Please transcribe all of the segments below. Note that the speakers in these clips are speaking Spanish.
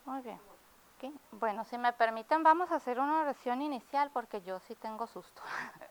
Muy bien. Ok. Bueno, si me permiten, vamos a hacer una oración inicial porque yo sí tengo susto.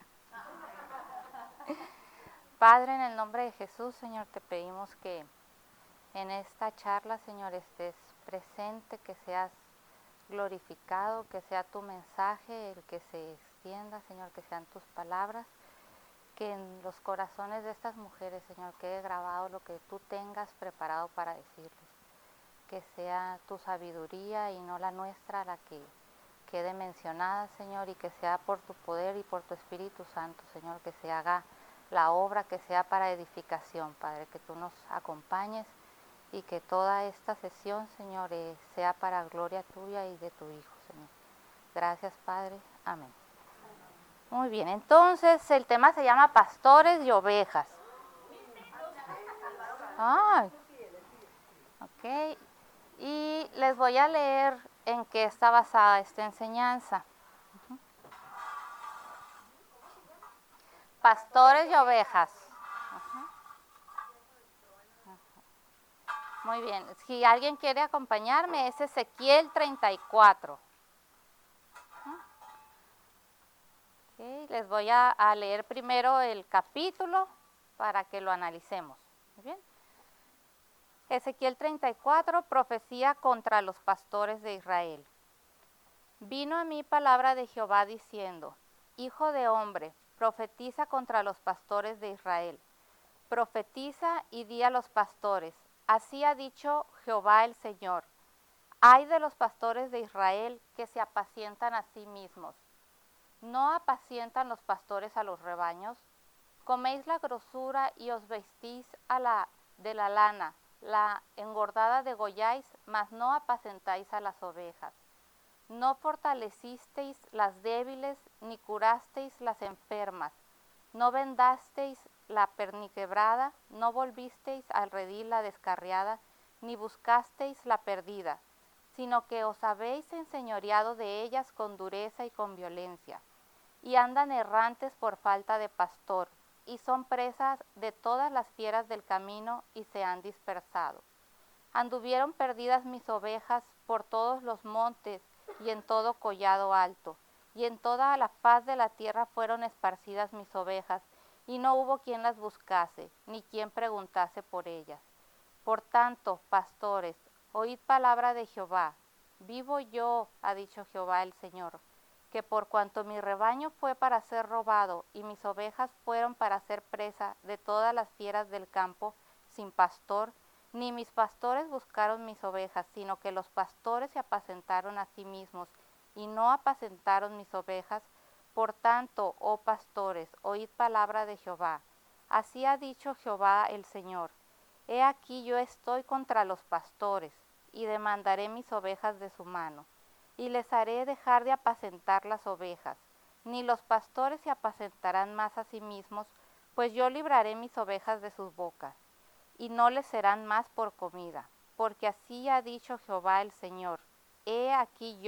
Padre, en el nombre de Jesús, Señor, te pedimos que en esta charla, Señor, estés presente, que seas glorificado, que sea tu mensaje el que se extienda, Señor, que sean tus palabras, que en los corazones de estas mujeres, Señor, quede grabado lo que tú tengas preparado para decirles. Que sea tu sabiduría y no la nuestra la que quede mencionada, Señor, y que sea por tu poder y por tu Espíritu Santo, Señor, que se haga la obra, que sea para edificación, Padre, que tú nos acompañes y que toda esta sesión, Señor, sea para gloria tuya y de tu Hijo, Señor. Gracias, Padre. Amén. Muy bien, entonces el tema se llama pastores y ovejas. Ay, ok. Y les voy a leer en qué está basada esta enseñanza. Pastores y ovejas. Muy bien, si alguien quiere acompañarme, es Ezequiel 34. Okay, les voy a leer primero el capítulo para que lo analicemos. Muy bien. Ezequiel 34, profecía contra los pastores de Israel. Vino a mí palabra de Jehová diciendo: Hijo de hombre, profetiza contra los pastores de Israel. Profetiza y di a los pastores: así ha dicho Jehová el Señor. Ay de los pastores de Israel que se apacientan a sí mismos. ¿No apacientan los pastores a los rebaños? Coméis la grosura y os vestís de la lana, la engordada degolláis, mas no apacentáis a las ovejas. No fortalecisteis las débiles, ni curasteis las enfermas. No vendasteis la perniquebrada, no volvisteis al redil la descarriada, ni buscasteis la perdida, sino que os habéis enseñoreado de ellas con dureza y con violencia. Y andan errantes por falta de pastor, y son presas de todas las fieras del camino, y se han dispersado. Anduvieron perdidas mis ovejas por todos los montes y en todo collado alto, y en toda la faz de la tierra fueron esparcidas mis ovejas, y no hubo quien las buscase, ni quien preguntase por ellas. Por tanto, pastores, oíd palabra de Jehová. Vivo yo, ha dicho Jehová el Señor, que por cuanto mi rebaño fue para ser robado, y mis ovejas fueron para ser presa de todas las fieras del campo, sin pastor, ni mis pastores buscaron mis ovejas, sino que los pastores se apacentaron a sí mismos, y no apacentaron mis ovejas. Por tanto, oh pastores, oíd palabra de Jehová. Así ha dicho Jehová el Señor: He aquí yo estoy contra los pastores, y demandaré mis ovejas de su mano, y les haré dejar de apacentar las ovejas. Ni los pastores se apacentarán más a sí mismos, pues yo libraré mis ovejas de sus bocas, y no les serán más por comida, porque así ha dicho Jehová el Señor: He aquí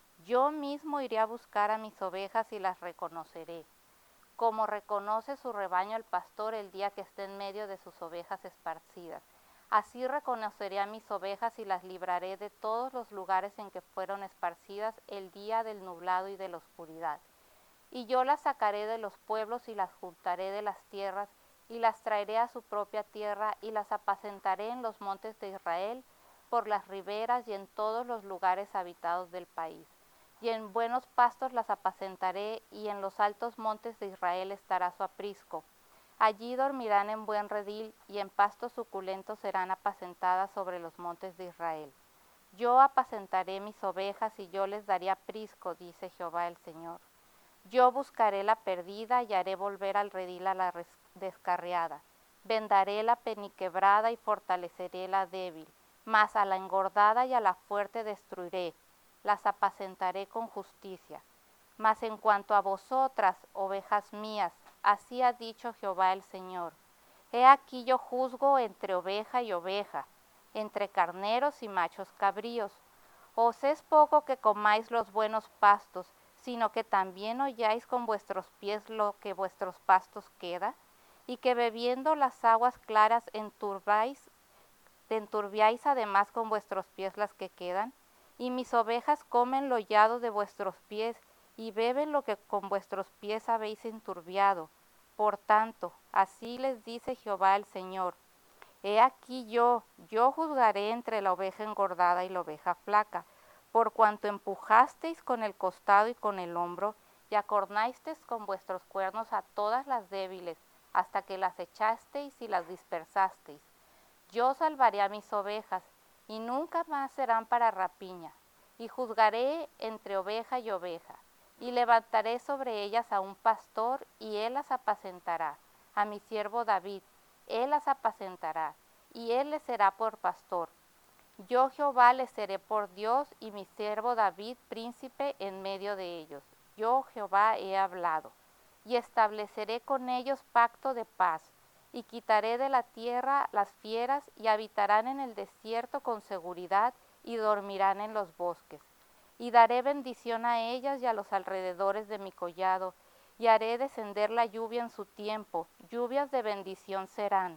yo mismo iré a buscar a mis ovejas y las reconoceré, como reconoce su rebaño el pastor el día que esté en medio de sus ovejas esparcidas. Así reconoceré a mis ovejas y las libraré de todos los lugares en que fueron esparcidas el día del nublado y de la oscuridad. Y yo las sacaré de los pueblos y las juntaré de las tierras, y las traeré a su propia tierra, y las apacentaré en los montes de Israel, por las riberas y en todos los lugares habitados del país. Y en buenos pastos las apacentaré, y en los altos montes de Israel estará su aprisco. Allí dormirán en buen redil, y en pastos suculentos serán apacentadas sobre los montes de Israel. Yo apacentaré mis ovejas, y yo les daré aprisco, dice Jehová el Señor. Yo buscaré la perdida y haré volver al redil a la descarriada. Vendaré la peniquebrada y fortaleceré la débil, mas a la engordada y a la fuerte destruiré. Las apacentaré con justicia. Mas en cuanto a vosotras, ovejas mías, así ha dicho Jehová el Señor: He aquí yo juzgo entre oveja y oveja, entre carneros y machos cabríos. Os es poco que comáis los buenos pastos, sino que también holláis con vuestros pies lo que vuestros pastos queda, y que bebiendo las aguas claras enturbiáis además con vuestros pies las que quedan, y mis ovejas comen lo hollado de vuestros pies, y beben lo que con vuestros pies habéis enturbiado. Por tanto, así les dice Jehová el Señor: He aquí yo juzgaré entre la oveja engordada y la oveja flaca, por cuanto empujasteis con el costado y con el hombro, y acornasteis con vuestros cuernos a todas las débiles, hasta que las echasteis y las dispersasteis. Yo salvaré a mis ovejas, y nunca más serán para rapiña, y juzgaré entre oveja y oveja, y levantaré sobre ellas a un pastor, y él las apacentará, a mi siervo David, él las apacentará, y él les será por pastor. Yo Jehová les seré por Dios, y mi siervo David príncipe en medio de ellos. Yo Jehová he hablado, y estableceré con ellos pacto de paz, y quitaré de la tierra las fieras, y habitarán en el desierto con seguridad, y dormirán en los bosques. Y daré bendición a ellas y a los alrededores de mi collado, y haré descender la lluvia en su tiempo, lluvias de bendición serán.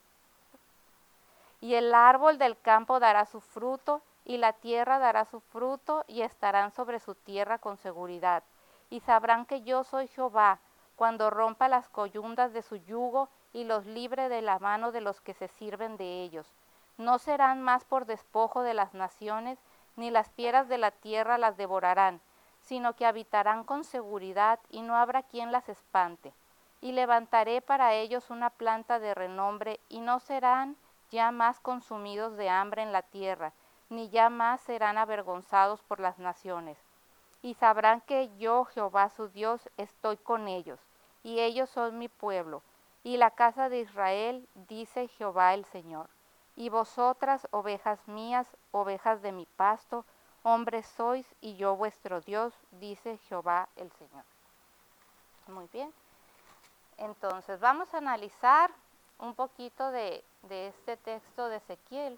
Y el árbol del campo dará su fruto, y la tierra dará su fruto, y estarán sobre su tierra con seguridad. Y sabrán que yo soy Jehová, cuando rompa las coyundas de su yugo, y los libre de la mano de los que se sirven de ellos. No serán más por despojo de las naciones, ni las fieras de la tierra las devorarán, sino que habitarán con seguridad, y no habrá quien las espante. Y levantaré para ellos una planta de renombre, y no serán ya más consumidos de hambre en la tierra, ni ya más serán avergonzados por las naciones. Y sabrán que yo, Jehová su Dios, estoy con ellos, y ellos son mi pueblo, y la casa de Israel, dice Jehová el Señor. Y vosotras, ovejas mías, ovejas de mi pasto, hombres sois, y yo vuestro Dios, dice Jehová el Señor. Muy bien. Entonces, vamos a analizar un poquito de este texto de Ezequiel.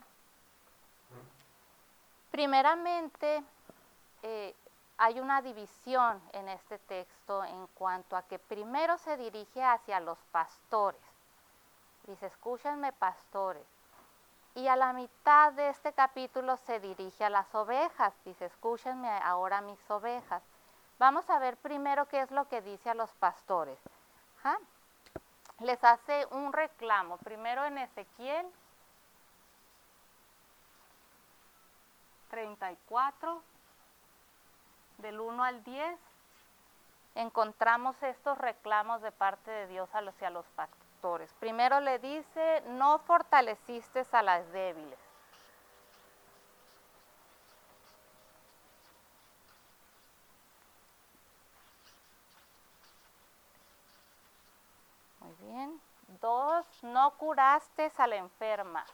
Primeramente, hay una división en este texto en cuanto a que primero se dirige hacia los pastores. Dice, escúchenme pastores. Y a la mitad de este capítulo se dirige a las ovejas. Dice, escúchenme ahora mis ovejas. Vamos a ver primero qué es lo que dice a los pastores. ¿Ah? Les hace un reclamo, primero en Ezequiel 34, del 1 al 10, encontramos estos reclamos de parte de Dios hacia los pastores. Primero le dice, no fortaleciste a las débiles. Muy bien. 2, no curaste a la enferma.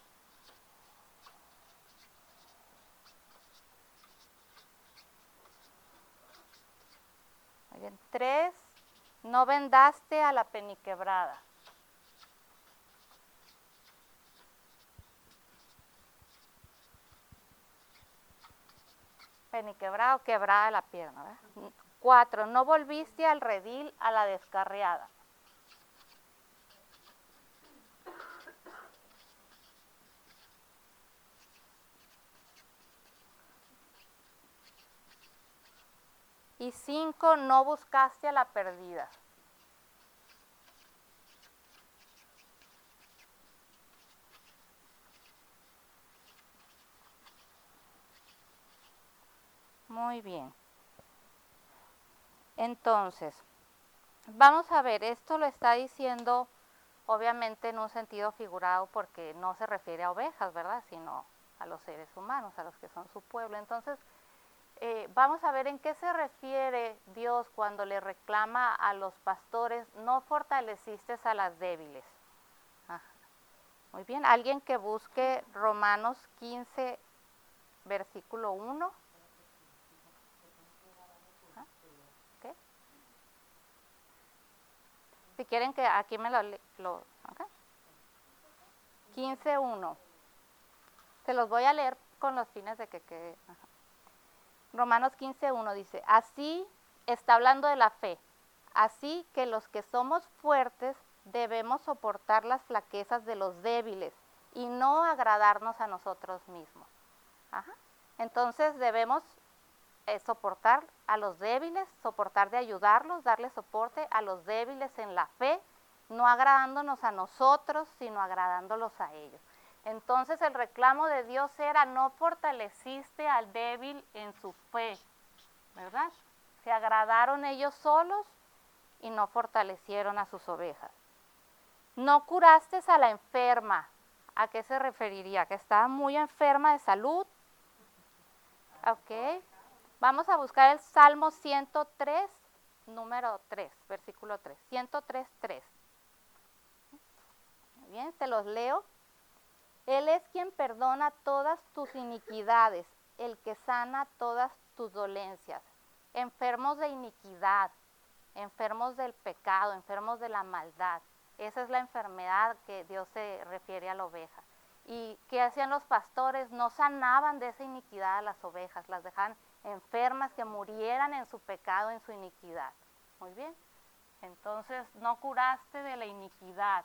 Muy bien. 3, no vendaste a la peniquebrada. Peniquebrada o quebrada la pierna, ¿verdad? 4, no volviste al redil a la descarriada. Y 5, no buscaste a la perdida. Muy bien. Entonces, vamos a ver, esto lo está diciendo obviamente en un sentido figurado porque no se refiere a ovejas, ¿verdad? Sino a los seres humanos, a los que son su pueblo. Entonces, vamos a ver en qué se refiere Dios cuando le reclama a los pastores, no fortaleciste a las débiles. Ajá. Muy bien, alguien que busque Romanos 15, versículo 1. ¿Okay? Si quieren que aquí me lo ¿okay? 15:1. Se los voy a leer con los fines de que quede. Ajá. Romanos 15:1 dice, así está hablando de la fe, así que los que somos fuertes debemos soportar las flaquezas de los débiles y no agradarnos a nosotros mismos. Ajá. Entonces debemos soportar a los débiles, soportar de ayudarlos, darle soporte a los débiles en la fe, no agradándonos a nosotros, sino agradándolos a ellos. Entonces el reclamo de Dios era: no fortaleciste al débil en su fe, ¿verdad? Se agradaron ellos solos y no fortalecieron a sus ovejas. No curaste a la enferma. ¿A qué se referiría? Que estaba muy enferma de salud. Ok. Vamos a buscar el Salmo 103, número 3, versículo 3. 103, 3. Muy bien, se los leo. Él es quien perdona todas tus iniquidades, el que sana todas tus dolencias. Enfermos de iniquidad, enfermos del pecado, enfermos de la maldad. Esa es la enfermedad que Dios se refiere a la oveja. ¿Y qué hacían los pastores? No sanaban de esa iniquidad a las ovejas, las dejaban enfermas, que murieran en su pecado, en su iniquidad. Muy bien. Entonces, no curaste de la iniquidad.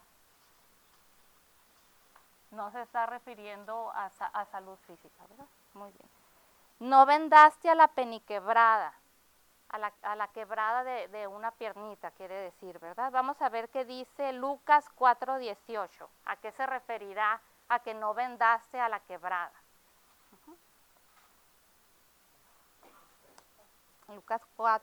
No se está refiriendo a salud física, ¿verdad? Muy bien. No vendaste a la peniquebrada, a la quebrada de una piernita, quiere decir, ¿verdad? Vamos a ver qué dice Lucas 4:18. ¿A qué se referirá a que no vendaste a la quebrada? Lucas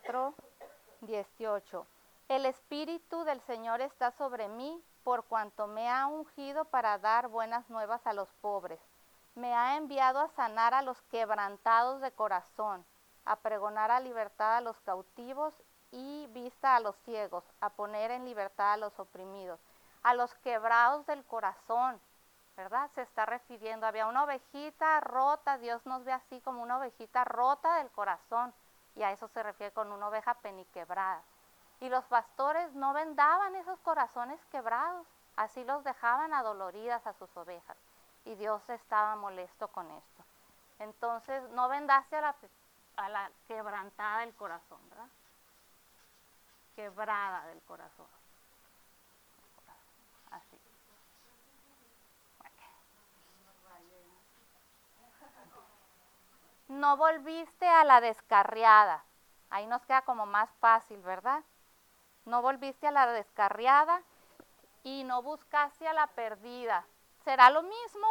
4:18. El Espíritu del Señor está sobre mí, por cuanto me ha ungido para dar buenas nuevas a los pobres. Me ha enviado a sanar a los quebrantados de corazón, a pregonar a libertad a los cautivos y vista a los ciegos, a poner en libertad a los oprimidos, a los quebrados del corazón, ¿verdad? Se está refiriendo, había una ovejita rota, Dios nos ve así como una ovejita rota del corazón, y a eso se refiere con una oveja peniquebrada. Y los pastores no vendaban esos corazones quebrados, así los dejaban adoloridas a sus ovejas, y Dios estaba molesto con esto. Entonces, no vendaste a la quebrantada del corazón, ¿verdad? Quebrada del corazón. Así. No volviste a la descarriada. Ahí nos queda como más fácil, ¿verdad? No volviste a la descarriada y no buscaste a la perdida. ¿Será lo mismo?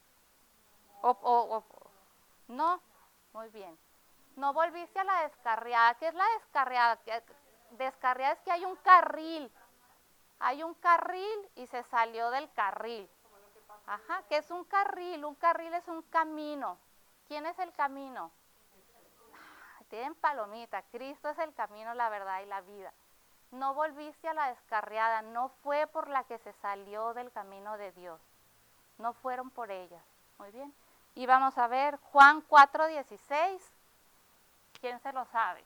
No, muy bien. No volviste a la descarriada. ¿Qué es la descarriada? Descarriada es que hay un carril. Hay un carril y se salió del carril. Ajá, ¿qué es un carril? Un carril es un camino. ¿Quién es el camino? Tienen palomita. Cristo es el camino, la verdad y la vida. No volviste a la descarriada, no fue por la que se salió del camino de Dios. No fueron por ellas. Muy bien. Y vamos a ver Juan 4:16. ¿Quién se lo sabe?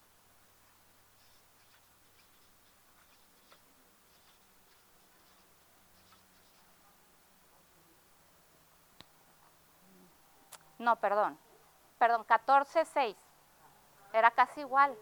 No, perdón, 14:6. Era casi igual.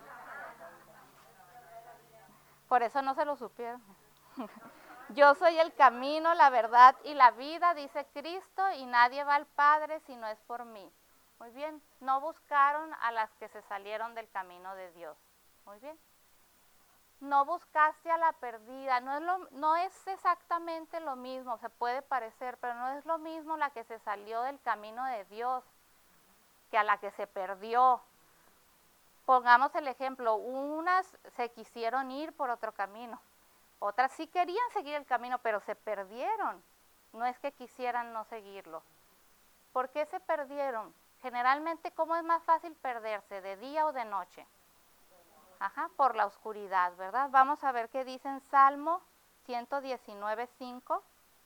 Por eso no se lo supieron. Yo soy el camino, la verdad y la vida, dice Cristo, y nadie va al Padre si no es por mí. Muy bien, no buscaron a las que se salieron del camino de Dios. Muy bien. No buscaste a la perdida, no es exactamente lo mismo, se puede parecer, pero no es lo mismo la que se salió del camino de Dios que a la que se perdió. Pongamos el ejemplo, unas se quisieron ir por otro camino, otras sí querían seguir el camino, pero se perdieron. No es que quisieran no seguirlo. ¿Por qué se perdieron? Generalmente, ¿cómo es más fácil perderse, de día o de noche? Ajá, por la oscuridad, ¿verdad? Vamos a ver qué dice en Salmo 119:5.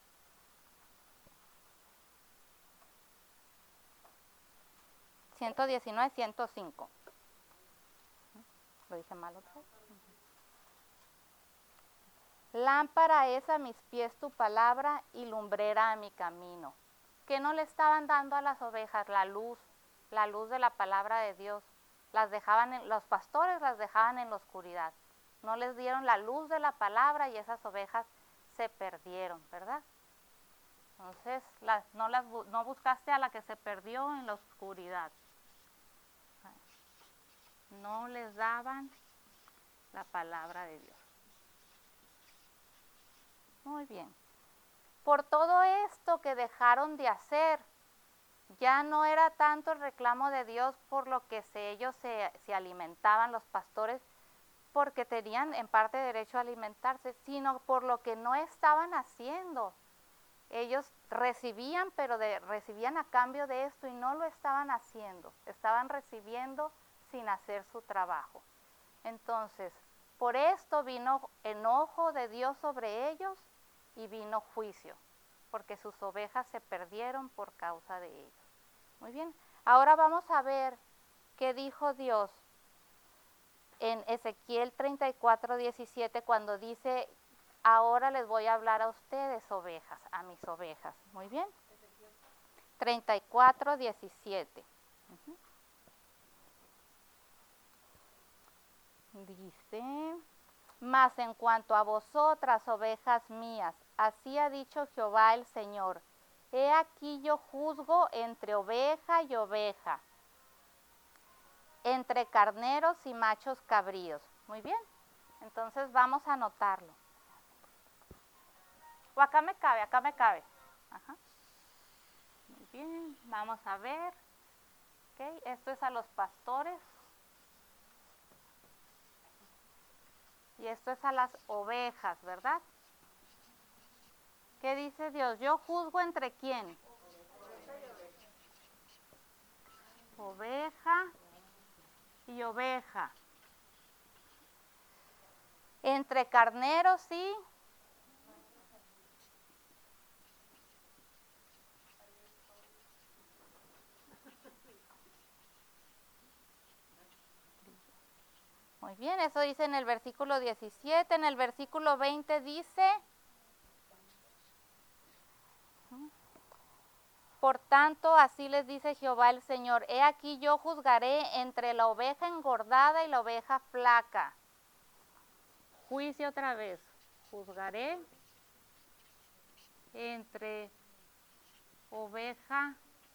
(119:105). ¿Lo dije mal otra vez? Lámpara es a mis pies tu palabra y lumbrera a mi camino. ¿Qué no le estaban dando a las ovejas? La luz de la palabra de Dios. Los pastores las dejaban en la oscuridad. No les dieron la luz de la palabra y esas ovejas se perdieron, ¿verdad? Entonces, no buscaste a la que se perdió en la oscuridad. No les daban la palabra de Dios. Muy bien. Por todo esto que dejaron de hacer, ya no era tanto el reclamo de Dios por lo que ellos se alimentaban, los pastores, porque tenían en parte derecho a alimentarse, sino por lo que no estaban haciendo. Ellos recibían, pero recibían a cambio de esto y no lo estaban haciendo. Estaban recibiendo sin hacer su trabajo. Entonces, por esto vino enojo de Dios sobre ellos y vino juicio, porque sus ovejas se perdieron por causa de ellos. Muy bien, ahora vamos a ver qué dijo Dios en Ezequiel 34:17 cuando dice: ahora les voy a hablar a ustedes, ovejas, a mis ovejas. Muy bien. 34:17. Dice: mas en cuanto a vosotras, ovejas mías, así ha dicho Jehová el Señor: he aquí yo juzgo entre oveja y oveja, entre carneros y machos cabríos. Muy bien, entonces vamos a anotarlo. O acá me cabe, acá me cabe. Ajá. Muy bien, vamos a ver. Okay. Esto es a los pastores. Y esto es a las ovejas, ¿verdad? ¿Qué dice Dios? Yo juzgo entre quién. Oveja y oveja. Entre carneros y muy bien, eso dice en el versículo 17. En el versículo 20 dice: por tanto, así les dice Jehová el Señor: he aquí yo juzgaré entre la oveja engordada y la oveja flaca. Juicio otra vez. Juzgaré entre oveja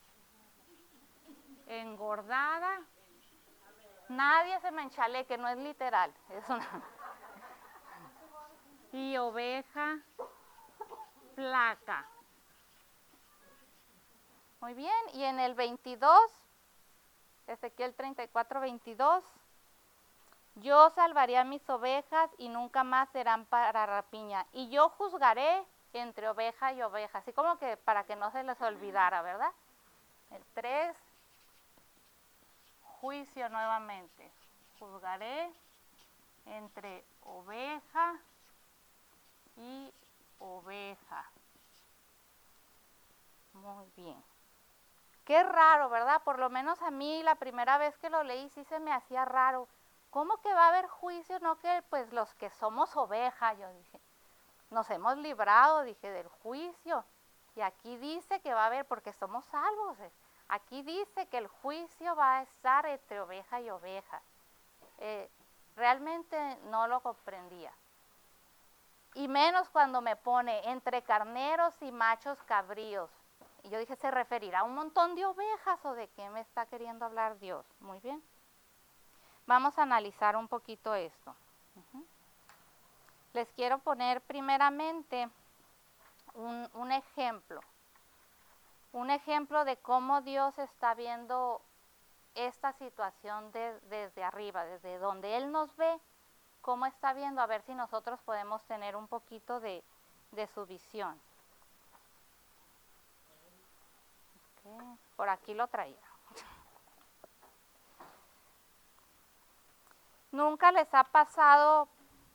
engordada. Nadie se me enchaleque, no es literal. Es una... y oveja flaca. Muy bien, y en el 22, Ezequiel 34:22, yo salvaré a mis ovejas y nunca más serán para rapiña. Y yo juzgaré entre oveja y oveja, así como que para que no se les olvidara, ¿verdad? El 3, juicio nuevamente. Juzgaré entre oveja y oveja. Muy bien. Qué raro, ¿verdad? Por lo menos a mí la primera vez que lo leí sí se me hacía raro. ¿Cómo que va a haber juicio? No que pues los que somos oveja, yo dije, nos hemos librado, dije, del juicio. Y aquí dice que va a haber, porque somos salvos, aquí dice que el juicio va a estar entre oveja y oveja. Realmente no lo comprendía. Y menos cuando me pone entre carneros y machos cabríos. Y yo dije, ¿se referirá a un montón de ovejas o de qué me está queriendo hablar Dios? Muy bien. Vamos a analizar un poquito esto. Les quiero poner primeramente un ejemplo. Un ejemplo de cómo Dios está viendo esta situación desde arriba, desde donde Él nos ve, cómo está viendo, a ver si nosotros podemos tener un poquito de su visión. Okay. Por aquí lo traía. Nunca les ha pasado,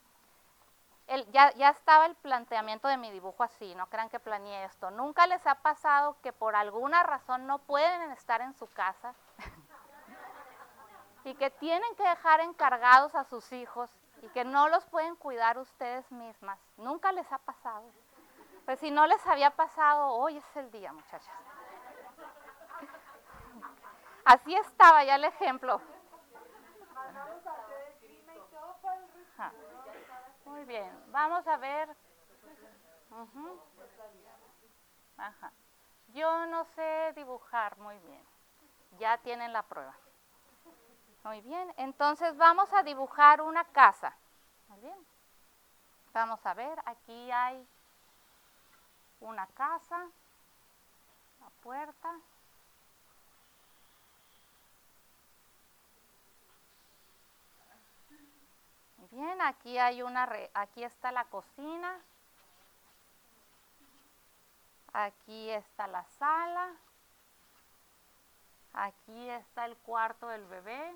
ya estaba el planteamiento de mi dibujo así, no crean que planeé esto. Nunca les ha pasado que por alguna razón no pueden estar en su casa y que tienen que dejar encargados a sus hijos y que no los pueden cuidar ustedes mismas. Nunca les ha pasado. Pues si no les había pasado, hoy es el día, muchachas. Así estaba ya el ejemplo. Muy bien, vamos a ver. Ajá. Yo no sé dibujar muy bien. Ya tienen la prueba. Muy bien, entonces vamos a dibujar una casa. Muy bien. Vamos a ver, aquí hay una casa, la puerta. Muy bien, aquí hay aquí está la cocina. Aquí está la sala. Aquí está el cuarto del bebé.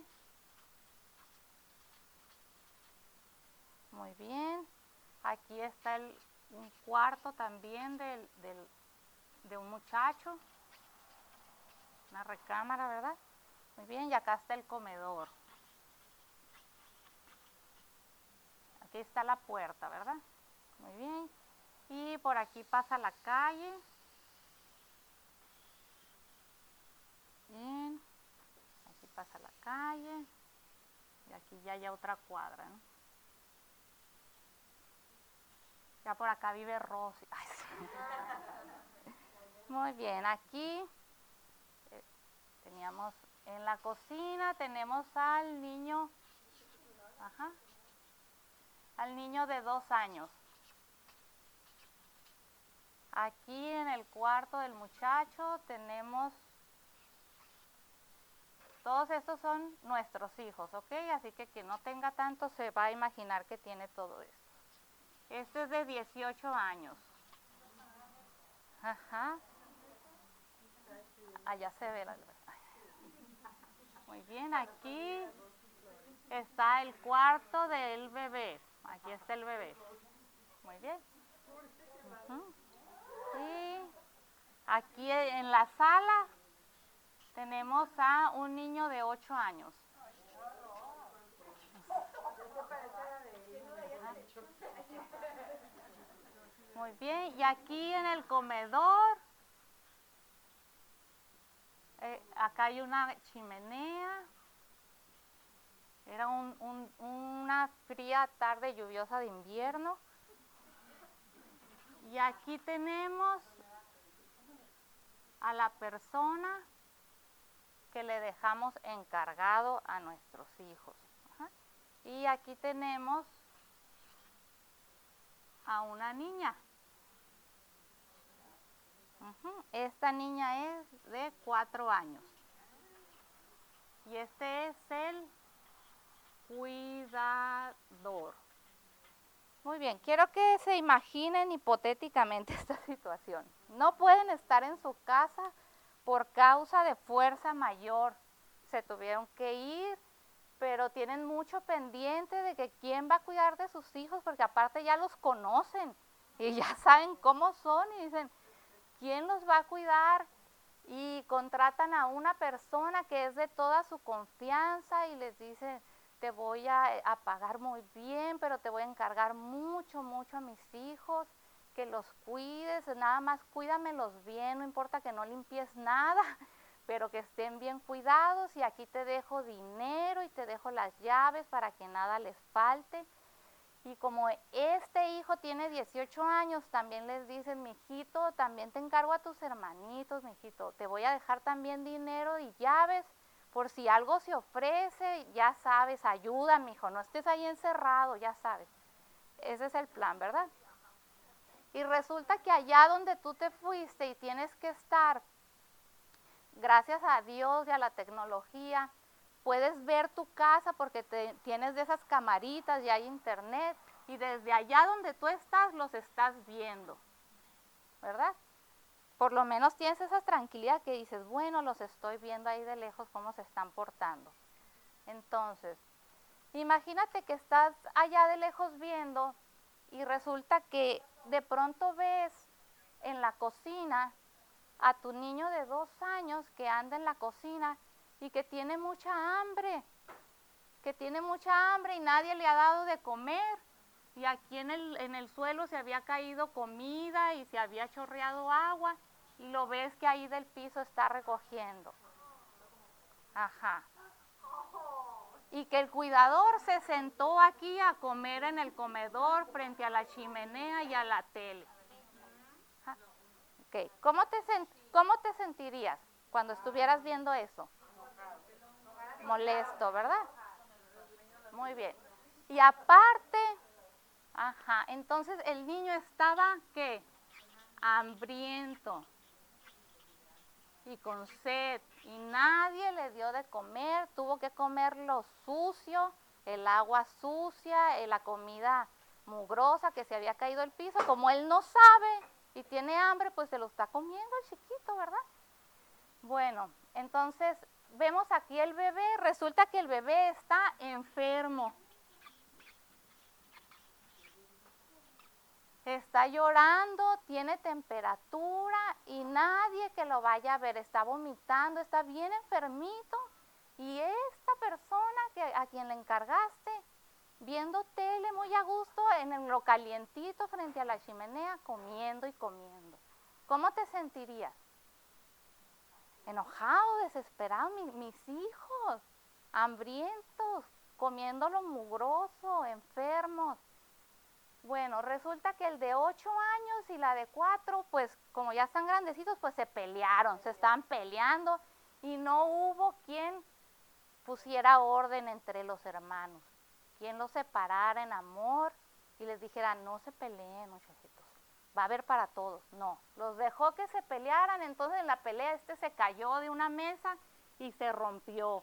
Muy bien. Aquí está un cuarto también de un muchacho. Una recámara, ¿verdad? Muy bien, y acá está el comedor. Aquí está la puerta, ¿verdad? Muy bien. Y por aquí pasa la calle. Bien. Aquí pasa la calle. Y aquí ya hay otra cuadra, ¿no? Ya por acá vive Rosy. Ay, sí. Muy bien, aquí teníamos en la cocina, tenemos al niño, ajá, al niño de 2 años. Aquí en el cuarto del muchacho tenemos, todos estos son nuestros hijos, ¿ok? Así que quien no tenga tanto se va a imaginar que tiene todo esto. Este es de 18 años. Ajá. Allá se ve la... Muy bien, aquí está el cuarto del bebé. Aquí está el bebé. Muy bien. Y aquí en la sala tenemos a un niño de 8 años. Muy bien, y aquí en el comedor, acá hay una chimenea. Era una fría tarde lluviosa de invierno. Y aquí tenemos a la persona que le dejamos encargado a nuestros hijos. Ajá. Y aquí tenemos a una niña. Esta niña es de 4 años. Y este es el cuidador. Muy bien, quiero que se imaginen hipotéticamente esta situación. No pueden estar en su casa por causa de fuerza mayor. Se tuvieron que ir, pero tienen mucho pendiente de que quién va a cuidar de sus hijos, porque aparte ya los conocen y ya saben cómo son y dicen, ¿quién los va a cuidar? Y contratan a una persona que es de toda su confianza y les dice, te voy a pagar muy bien, pero te voy a encargar mucho, mucho a mis hijos, que los cuides, nada más cuídamelos bien, no importa que no limpies nada, pero que estén bien cuidados y aquí te dejo dinero y te dejo las llaves para que nada les falte. Y como este hijo tiene 18 años, también les dicen, mijito, también te encargo a tus hermanitos, mijito, te voy a dejar también dinero y llaves, por si algo se ofrece, ya sabes, ayuda, mijo, no estés ahí encerrado, ya sabes. Ese es el plan, ¿verdad? Y resulta que allá donde tú te fuiste y tienes que estar, gracias a Dios y a la tecnología, puedes ver tu casa porque tienes de esas camaritas y hay internet y desde allá donde tú estás los estás viendo, ¿verdad? Por lo menos tienes esa tranquilidad que dices, bueno, los estoy viendo ahí de lejos cómo se están portando. Entonces, imagínate que estás allá de lejos viendo y resulta que de pronto ves en la cocina a tu niño de 2 años que anda en la cocina y que tiene mucha hambre y nadie le ha dado de comer. Y aquí en el suelo se había caído comida y se había chorreado agua y lo ves que ahí del piso está recogiendo. Ajá. Y que el cuidador se sentó aquí a comer en el comedor frente a la chimenea y a la tele. Ok, ¿cómo te sentirías cuando estuvieras viendo eso? Molesto, ¿verdad? Muy bien. Y aparte, ajá, entonces el niño estaba, ¿qué? Hambriento y con sed, y nadie le dio de comer, tuvo que comer lo sucio, el agua sucia, la comida mugrosa que se había caído al piso. Como él no sabe y tiene hambre, pues se lo está comiendo el chiquito, ¿verdad? Bueno, entonces vemos aquí el bebé, resulta que el bebé está enfermo. Está llorando, tiene temperatura y nadie que lo vaya a ver, está vomitando, está bien enfermito. Y esta persona a quien le encargaste, viendo tele muy a gusto en lo calientito frente a la chimenea, comiendo y comiendo. ¿Cómo te sentirías? Enojado, desesperado, mis hijos, hambrientos, comiendo lo mugroso, enfermos. Bueno, resulta que el de 8 años y la de 4, pues como ya están grandecitos, pues se pelearon, se estaban peleando y no hubo quien pusiera orden entre los hermanos, quien los separara en amor y les dijera, no se peleen, muchachitos, va a haber para todos. No, los dejó que se pelearan, entonces en la pelea se cayó de una mesa y se rompió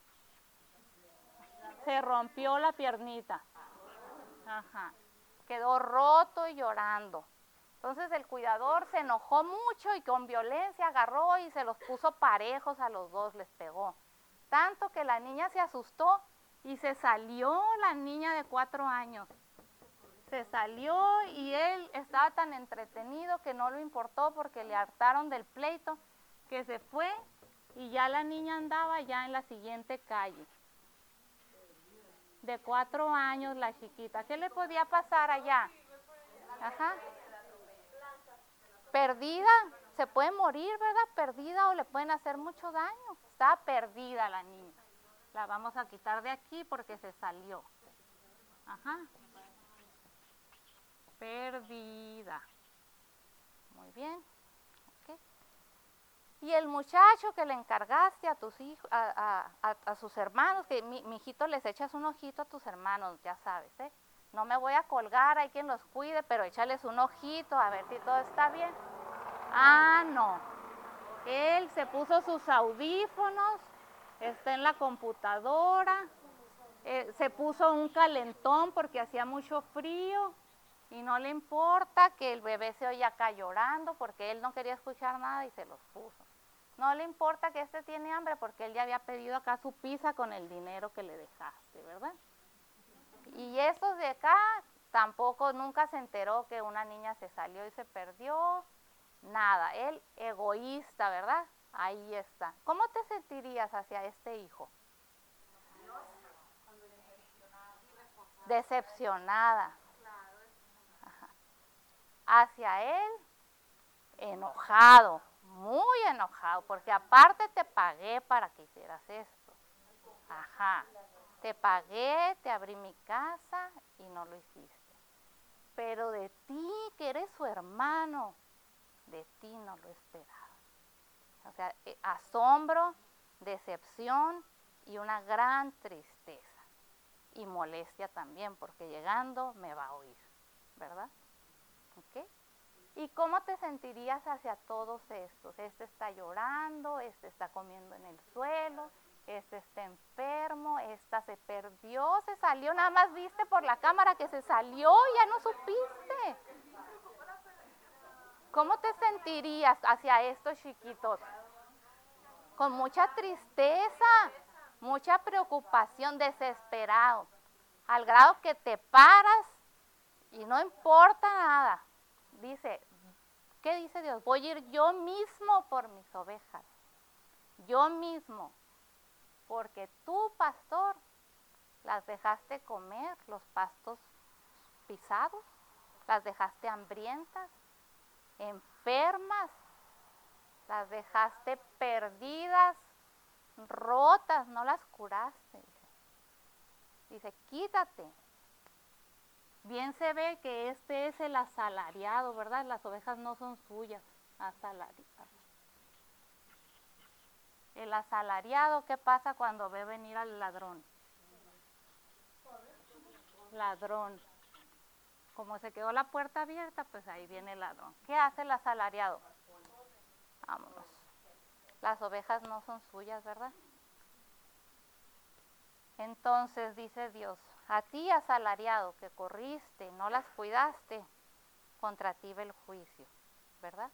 la piernita. Ajá. Quedó roto y llorando. Entonces el cuidador se enojó mucho y con violencia agarró y se los puso parejos a los dos, les pegó. Tanto que la niña se asustó y se salió la niña de 4 años. Se salió y él estaba tan entretenido que no le importó porque le hartaron del pleito, que se fue y ya la niña andaba ya en la siguiente calle. De 4 años la chiquita. ¿Qué le podía pasar allá? Ajá. Perdida, se puede morir, ¿verdad? Perdida o le pueden hacer mucho daño. Está perdida la niña. La vamos a quitar de aquí porque se salió. Ajá. Perdida. Muy bien. Okay. Y el muchacho que le encargaste a tus hijos, a sus hermanos, que mi hijito, les echas un ojito a tus hermanos, ya sabes, ¿eh? No me voy a colgar, hay quien los cuide, pero échales un ojito a ver si todo está bien. Ah, no. Él se puso sus audífonos, está en la computadora, se puso un calentón porque hacía mucho frío y no le importa que el bebé se oía acá llorando porque él no quería escuchar nada y se los puso. No le importa que tiene hambre porque él ya había pedido acá su pizza con el dinero que le dejaste, ¿verdad? Y estos de acá tampoco, nunca se enteró que una niña se salió y se perdió, nada. Él egoísta, ¿verdad? Ahí está. ¿Cómo te sentirías hacia este hijo? Decepcionada. Ajá. Hacia él, enojado, muy enojado, porque aparte te pagué para que hicieras esto. Ajá. Te pagué, te abrí mi casa y no lo hiciste. Pero de ti, que eres su hermano, de ti no lo esperaba. O sea, asombro, decepción y una gran tristeza. Y molestia también, porque llegando me va a oír, ¿verdad? ¿Ok? ¿Y cómo te sentirías hacia todos estos? Este está llorando, este está comiendo en el suelo, este está enfermo, esta se perdió, se salió, nada más viste por la cámara que se salió, ya no supiste. ¿Cómo te sentirías hacia estos chiquitos? Con mucha tristeza, mucha preocupación, desesperado, al grado que te paras y no importa nada. Dice, ¿qué dice Dios? Voy a ir yo mismo por mis ovejas, yo mismo, porque tú, pastor, las dejaste comer los pastos pisados, las dejaste hambrientas, enfermas, las dejaste perdidas, rotas, no las curaste. Dice, quítate. Bien se ve que este es el asalariado, ¿verdad? Las ovejas no son suyas. Asalariado. El asalariado, ¿qué pasa cuando ve venir al ladrón? Ladrón. Como se quedó la puerta abierta, pues ahí viene el ladrón. ¿Qué hace el asalariado? Vámonos. Las ovejas no son suyas, ¿verdad? Entonces dice Dios, a ti asalariado que corriste, no las cuidaste, contra ti va el juicio, ¿verdad?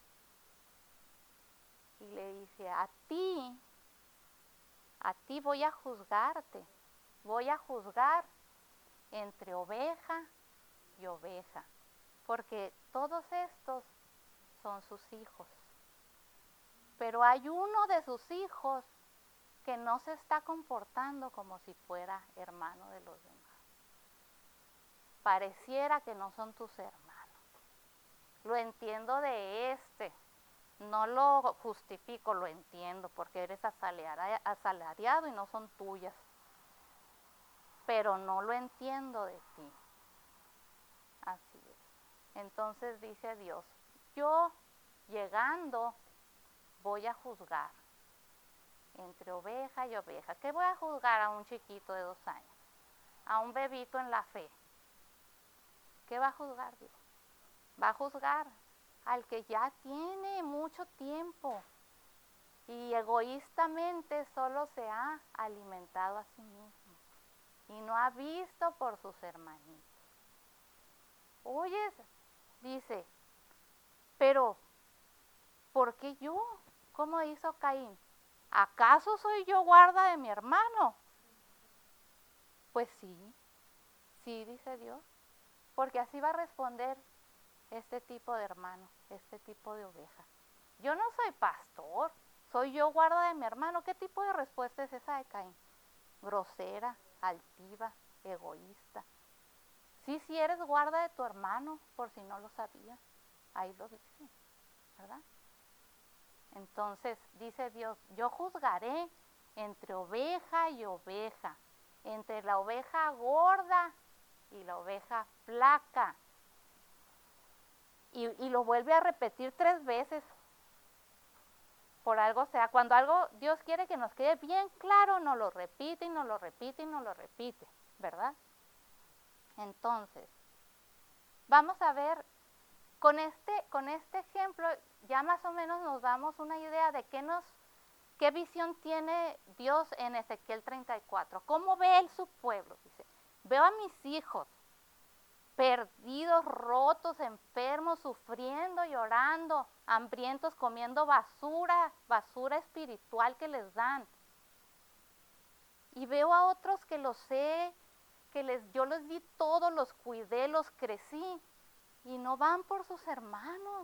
Y le dice, a ti voy a juzgarte, voy a juzgar entre oveja y oveja, porque todos estos son sus hijos. Pero hay uno de sus hijos que no se está comportando como si fuera hermano de los demás. Pareciera que no son tus hermanos. Lo entiendo de no lo justifico, lo entiendo, porque eres asalariado y no son tuyas. Pero no lo entiendo de ti. Así es. Entonces dice Dios, yo llegando voy a juzgar entre oveja y oveja. ¿Qué voy a juzgar a un chiquito de 2 años? A un bebito en la fe. ¿Qué va a juzgar Dios? Va a juzgar al que ya tiene mucho tiempo y egoístamente solo se ha alimentado a sí mismo y no ha visto por sus hermanitos. Oyes, dice, pero ¿por qué yo? ¿Cómo hizo Caín? ¿Acaso soy yo guarda de mi hermano? Pues sí, dice Dios, porque así va a responder este tipo de hermano, este tipo de oveja. Yo no soy pastor, soy yo guarda de mi hermano. ¿Qué tipo de respuesta es esa de Caín? Grosera, altiva, egoísta. Sí, eres guarda de tu hermano, por si no lo sabías. Ahí lo dice, ¿verdad? Entonces dice Dios, yo juzgaré entre oveja y oveja, entre la oveja gorda y la oveja flaca. Y lo vuelve a repetir 3 veces. Por algo sea, cuando algo Dios quiere que nos quede bien claro, nos lo repite y nos lo repite y nos lo repite, ¿verdad? Entonces, vamos a ver, con este ejemplo ya más o menos nos damos una idea de qué visión tiene Dios en Ezequiel 34. ¿Cómo ve él su pueblo? Dice, veo a mis hijos perdidos, rotos, enfermos, sufriendo, llorando, hambrientos, comiendo basura espiritual que les dan. Y veo a otros que yo les di todo, los cuidé, los crecí, y no van por sus hermanos.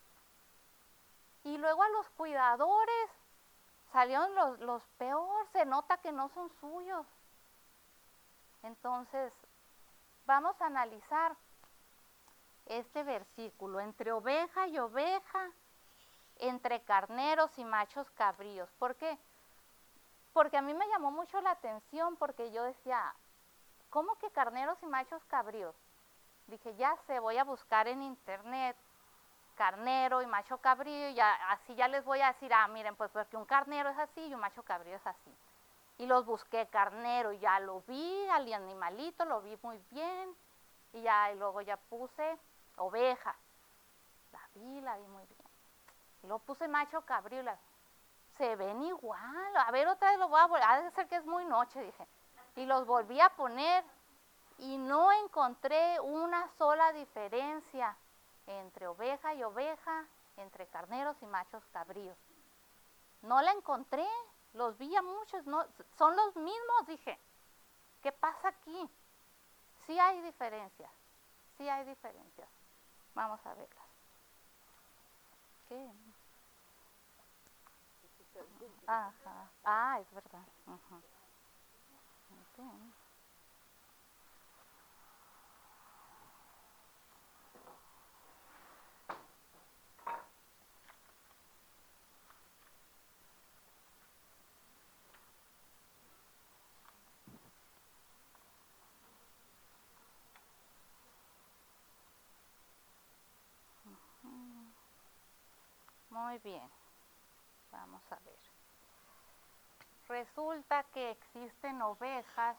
Y luego a los cuidadores salieron los peor, se nota que no son suyos. Entonces, vamos a analizar este versículo, entre oveja y oveja, entre carneros y machos cabríos. ¿Por qué? Porque a mí me llamó mucho la atención, porque yo decía, ¿cómo que carneros y machos cabríos? Dije, ya sé, voy a buscar en internet carnero y macho cabrío, y así ya les voy a decir, miren, pues porque un carnero es así y un macho cabrío es así. Y los busqué carnero, y ya lo vi, al animalito, lo vi muy bien, y luego ya puse oveja, la vi muy bien. Y luego puse macho cabrío, se ven igual, a ver otra vez lo voy a volver, ha de ser que es muy noche, dije. Y los volví a poner, y no encontré una sola diferencia entre oveja y oveja, entre carneros y machos cabríos. No la encontré, los vi a muchos, no, son los mismos, dije. ¿Qué pasa aquí? Sí hay diferencias, Vamos a verlas. ¿Qué? Ajá. Es verdad. Uh-huh. Okay. Muy bien. Vamos a ver. Resulta que existen ovejas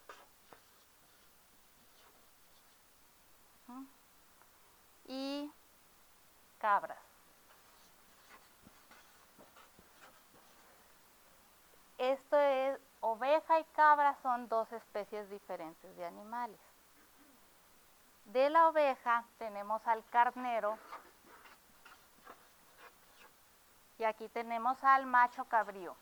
y cabras. Esto es, oveja y cabra son dos especies diferentes de animales. De la oveja tenemos al carnero y aquí tenemos al macho cabrío.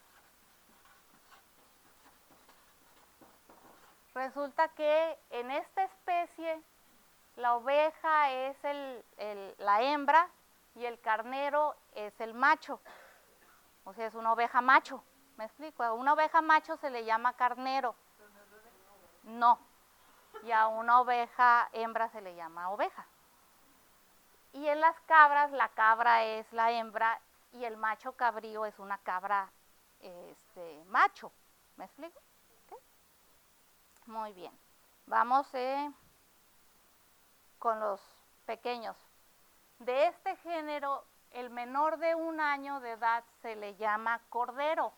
Resulta que en esta especie la oveja es la hembra y el carnero es el macho. O sea, es una oveja macho. ¿Me explico? A una oveja macho se le llama carnero. No. Y a una oveja hembra se le llama oveja. Y en las cabras, la cabra es la hembra y el macho cabrío es una cabra macho. ¿Me explico? ¿Okay? Muy bien. Vamos con los pequeños. De este género, el menor de 1 año de edad se le llama cordero.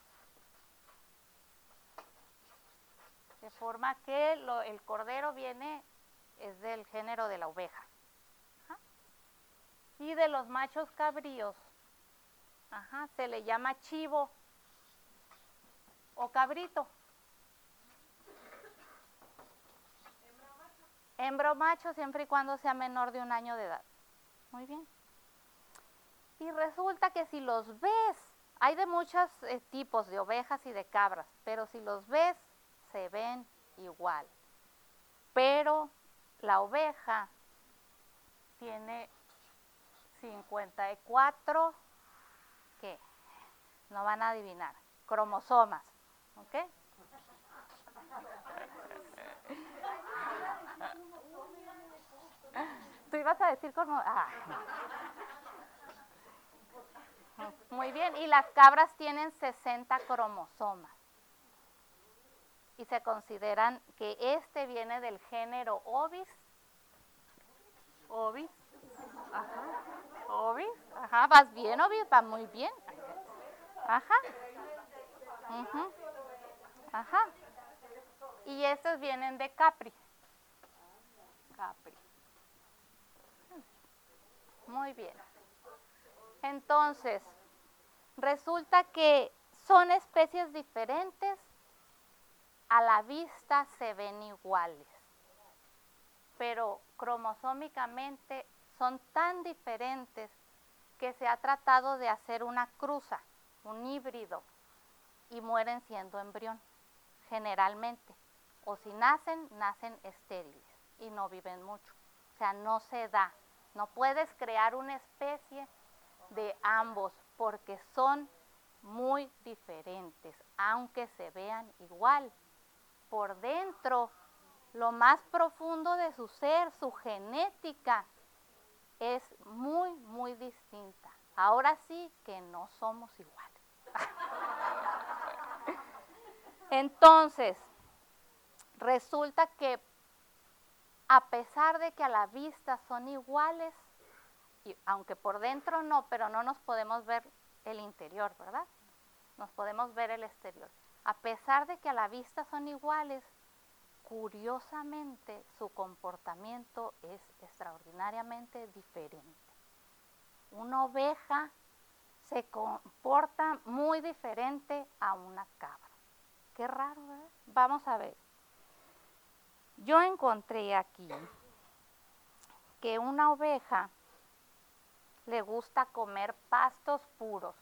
De forma que el cordero es del género de la oveja. Ajá. Y de los machos cabríos, se le llama chivo o cabrito. Hembra o macho siempre y cuando sea menor de 1 año de edad. Muy bien. Y resulta que si los ves, hay de muchos tipos de ovejas y de cabras, pero si los ves, se ven igual. Pero la oveja tiene 54, ¿qué? No van a adivinar, cromosomas, ¿ok? Tú ibas a decir Muy bien, y las cabras tienen 60 cromosomas. Y se consideran que este viene del género Ovis. Ovis. Ajá. Ovis. Ajá, vas bien, Ovis, va muy bien. Ajá. Uh-huh. Ajá. Y estos vienen de Capri. Capri. Muy bien. Entonces, resulta que son especies diferentes, a la vista se ven iguales, pero cromosómicamente son tan diferentes que se ha tratado de hacer una cruza, un híbrido, y mueren siendo embrión, generalmente. O si nacen estériles y no viven mucho. O sea, no se da. No puedes crear una especie de ambos porque son muy diferentes, aunque se vean igual. Por dentro, lo más profundo de su ser, su genética, es muy, muy distinta. Ahora sí que no somos iguales. Entonces, resulta que a pesar de que a la vista son iguales, y aunque por dentro no, pero no nos podemos ver el interior, ¿verdad? Nos podemos ver el exterior. A pesar de que a la vista son iguales, curiosamente su comportamiento es extraordinariamente diferente. Una oveja se comporta muy diferente a una cabra. Qué raro, ¿verdad? Vamos a ver. Yo encontré aquí que una oveja le gusta comer pastos puros.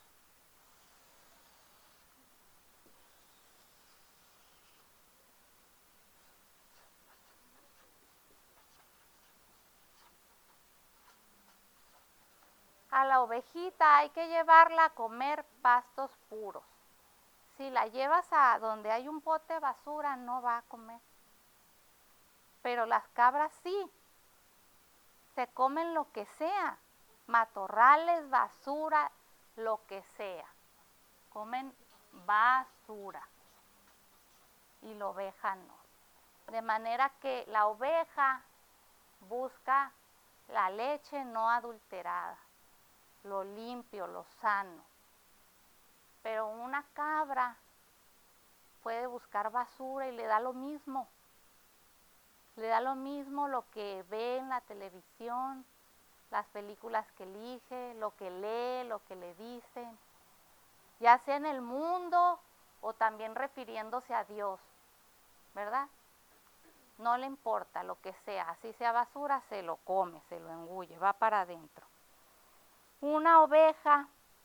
A la ovejita hay que llevarla a comer pastos puros. Si la llevas a donde hay un bote de basura, no va a comer. Pero las cabras sí, se comen lo que sea, matorrales, basura, lo que sea. Comen basura y la oveja no. De manera que la oveja busca la leche no adulterada. lo limpio, lo sano. Pero una cabra puede buscar basura y le da lo mismo. Le da lo mismo lo que ve en la televisión, las películas que elige, lo que lee, lo que le dicen, ya sea en el mundo o también refiriéndose a Dios, ¿verdad? No le importa lo que sea, así sea basura, se lo come, se lo engulle, va para adentro. Una oveja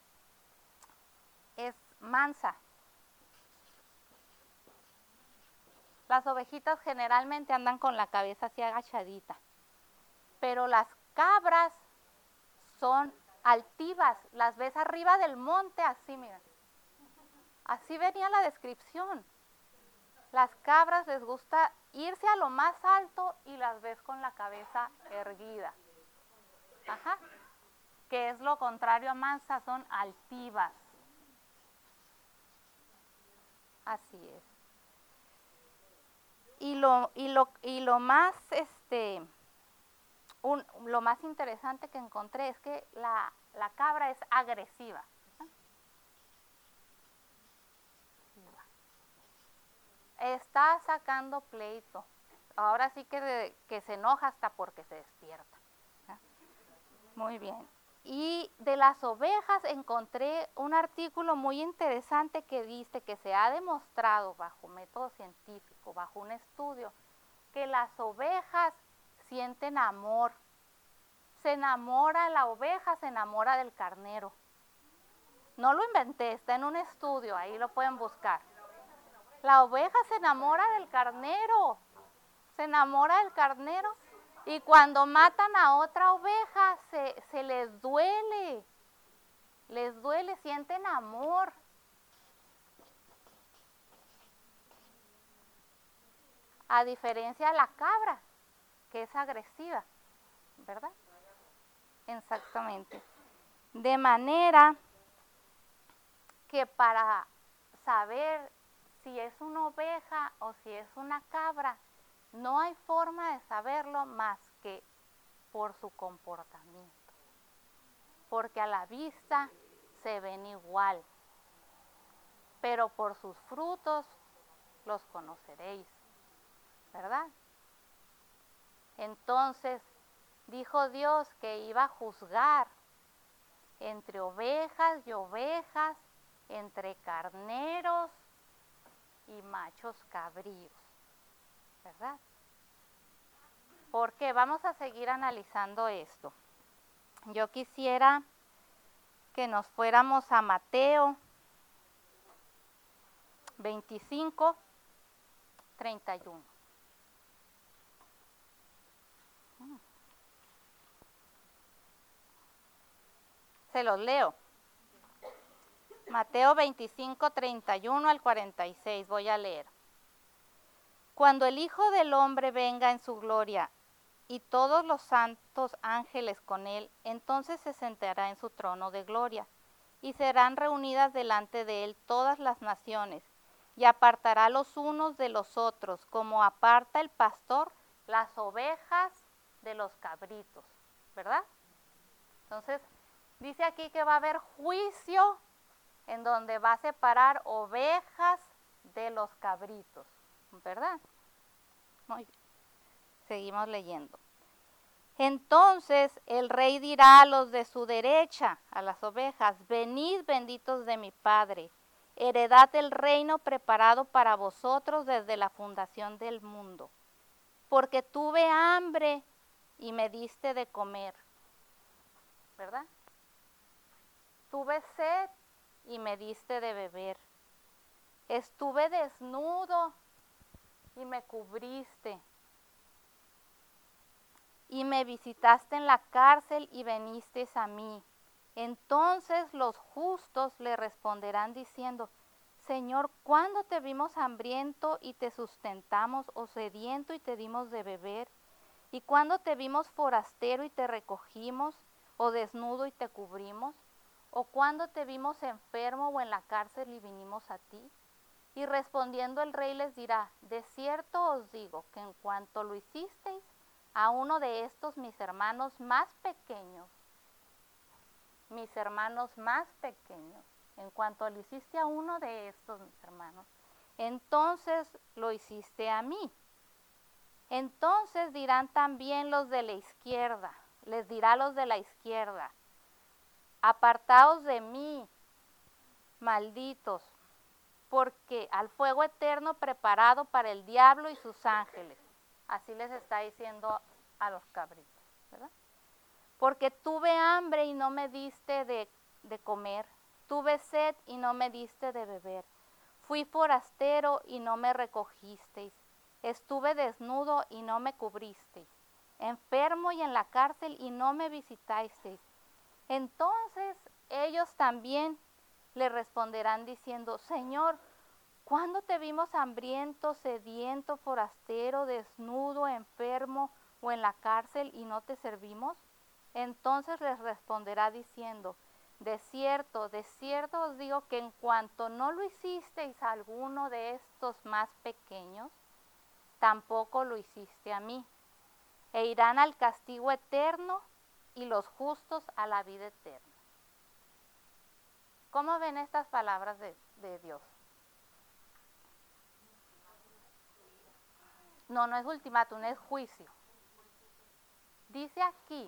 es mansa. Las ovejitas generalmente andan con la cabeza así agachadita, pero las cabras son altivas, las ves arriba del monte, así, miren. Así venía la descripción. Las cabras les gusta irse a lo más alto y las ves con la cabeza erguida. Ajá. Que es lo contrario a mansa, son altivas. Así es. Y lo más lo más interesante que encontré es que la cabra es agresiva. Está sacando pleito. Ahora sí que se enoja hasta porque se despierta. Muy bien. Y de las ovejas encontré un artículo muy interesante que dice que se ha demostrado bajo método científico, bajo un estudio, que las ovejas sienten amor. Se enamora, la oveja se enamora del carnero. No lo inventé, está en un estudio, ahí lo pueden buscar. La oveja se enamora del carnero, y cuando matan a otra oveja se les duele, sienten amor. A diferencia de la cabra, que es agresiva, ¿verdad? Exactamente. De manera que para saber si es una oveja o si es una cabra, no hay forma de saberlo más que por su comportamiento. Porque a la vista se ven igual, pero por sus frutos los conoceréis, ¿verdad? Entonces dijo Dios que iba a juzgar entre ovejas y ovejas, entre carneros y machos cabríos, ¿verdad? Porque vamos a seguir analizando esto. Yo quisiera que nos fuéramos a Mateo 25, 31. Se los leo. Mateo 25, 31 al 46, voy a leer. Cuando el Hijo del Hombre venga en su gloria y todos los santos ángeles con él, entonces se sentará en su trono de gloria, y serán reunidas delante de él todas las naciones, y apartará los unos de los otros, como aparta el pastor las ovejas de los cabritos, ¿verdad? Entonces, dice aquí que va a haber juicio en donde va a separar ovejas de los cabritos, ¿verdad? Muy bien. Seguimos leyendo. Entonces el rey dirá a los de su derecha, a las ovejas, venid benditos de mi Padre, heredad el reino preparado para vosotros desde la fundación del mundo, porque tuve hambre y me diste de comer, ¿verdad? Tuve sed y me diste de beber, estuve desnudo y me cubriste, y me visitaste en la cárcel y viniste a mí. Entonces los justos le responderán diciendo, Señor, ¿cuándo te vimos hambriento y te sustentamos, o sediento y te dimos de beber? ¿Y cuándo te vimos forastero y te recogimos, o desnudo y te cubrimos? ¿O cuándo te vimos enfermo o en la cárcel y vinimos a ti? Y respondiendo el rey les dirá, de cierto os digo que en cuanto lo hicisteis a uno de estos mis hermanos más pequeños, mis hermanos más pequeños, en cuanto lo hiciste a uno de estos, mis hermanos, entonces lo hiciste a mí. Entonces dirán también los de la izquierda, les dirá los de la izquierda, apartaos de mí, malditos, porque al fuego eterno preparado para el diablo y sus ángeles. Así les está diciendo a los cabritos, ¿verdad? Porque tuve hambre y no me diste de comer, tuve sed y no me diste de beber, fui forastero y no me recogisteis, estuve desnudo y no me cubristeis, enfermo y en la cárcel y no me visitasteis. Entonces ellos también le responderán diciendo, Señor, ¿cuándo te vimos hambriento, sediento, forastero, desnudo, enfermo o en la cárcel y no te servimos? Entonces les responderá diciendo, de cierto os digo que en cuanto no lo hicisteis a alguno de estos más pequeños, tampoco lo hiciste a mí. E irán al castigo eterno y los justos a la vida eterna. ¿Cómo ven estas palabras de Dios? No, no es ultimátum, es juicio. Dice aquí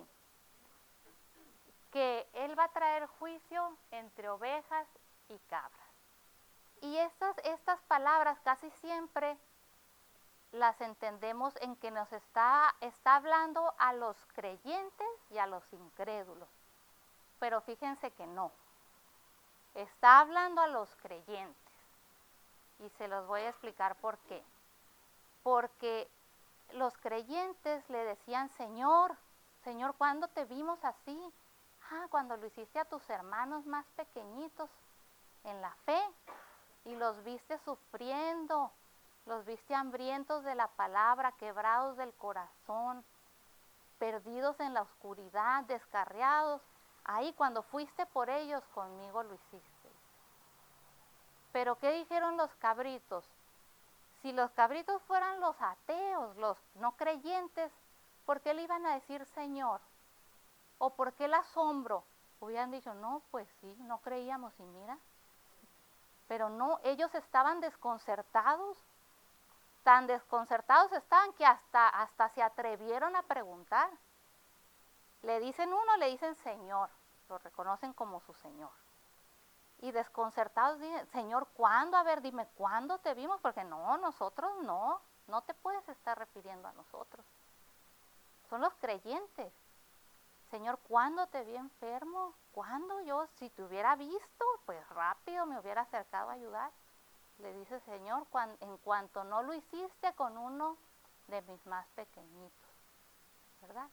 que Él va a traer juicio entre ovejas y cabras. Y estas palabras casi siempre las entendemos en que nos está hablando a los creyentes y a los incrédulos. Pero fíjense que no. Está hablando a los creyentes. Y se los voy a explicar por qué. Porque los creyentes le decían, Señor, Señor, ¿cuándo te vimos así? Cuando lo hiciste a tus hermanos más pequeñitos en la fe y los viste sufriendo, los viste hambrientos de la palabra, quebrados del corazón, perdidos en la oscuridad, descarriados. Ahí cuando fuiste por ellos, conmigo lo hiciste. Pero ¿qué dijeron los cabritos? Si los cabritos fueran los ateos, los no creyentes, ¿por qué le iban a decir Señor? ¿O por qué el asombro? Hubieran dicho, no, pues sí, no creíamos y mira. Pero no, ellos estaban desconcertados. Tan desconcertados estaban que hasta se atrevieron a preguntar. Le dicen uno, le dicen Señor, lo reconocen como su Señor. Y desconcertados dicen, Señor, ¿cuándo? A ver, dime, ¿cuándo te vimos? Porque no, nosotros no te puedes estar refiriendo a nosotros. Son los creyentes. Señor, ¿cuándo te vi enfermo? ¿Cuándo yo? Si te hubiera visto, pues rápido me hubiera acercado a ayudar. Le dice, Señor, en cuanto no lo hiciste con uno de mis más pequeñitos, ¿verdad?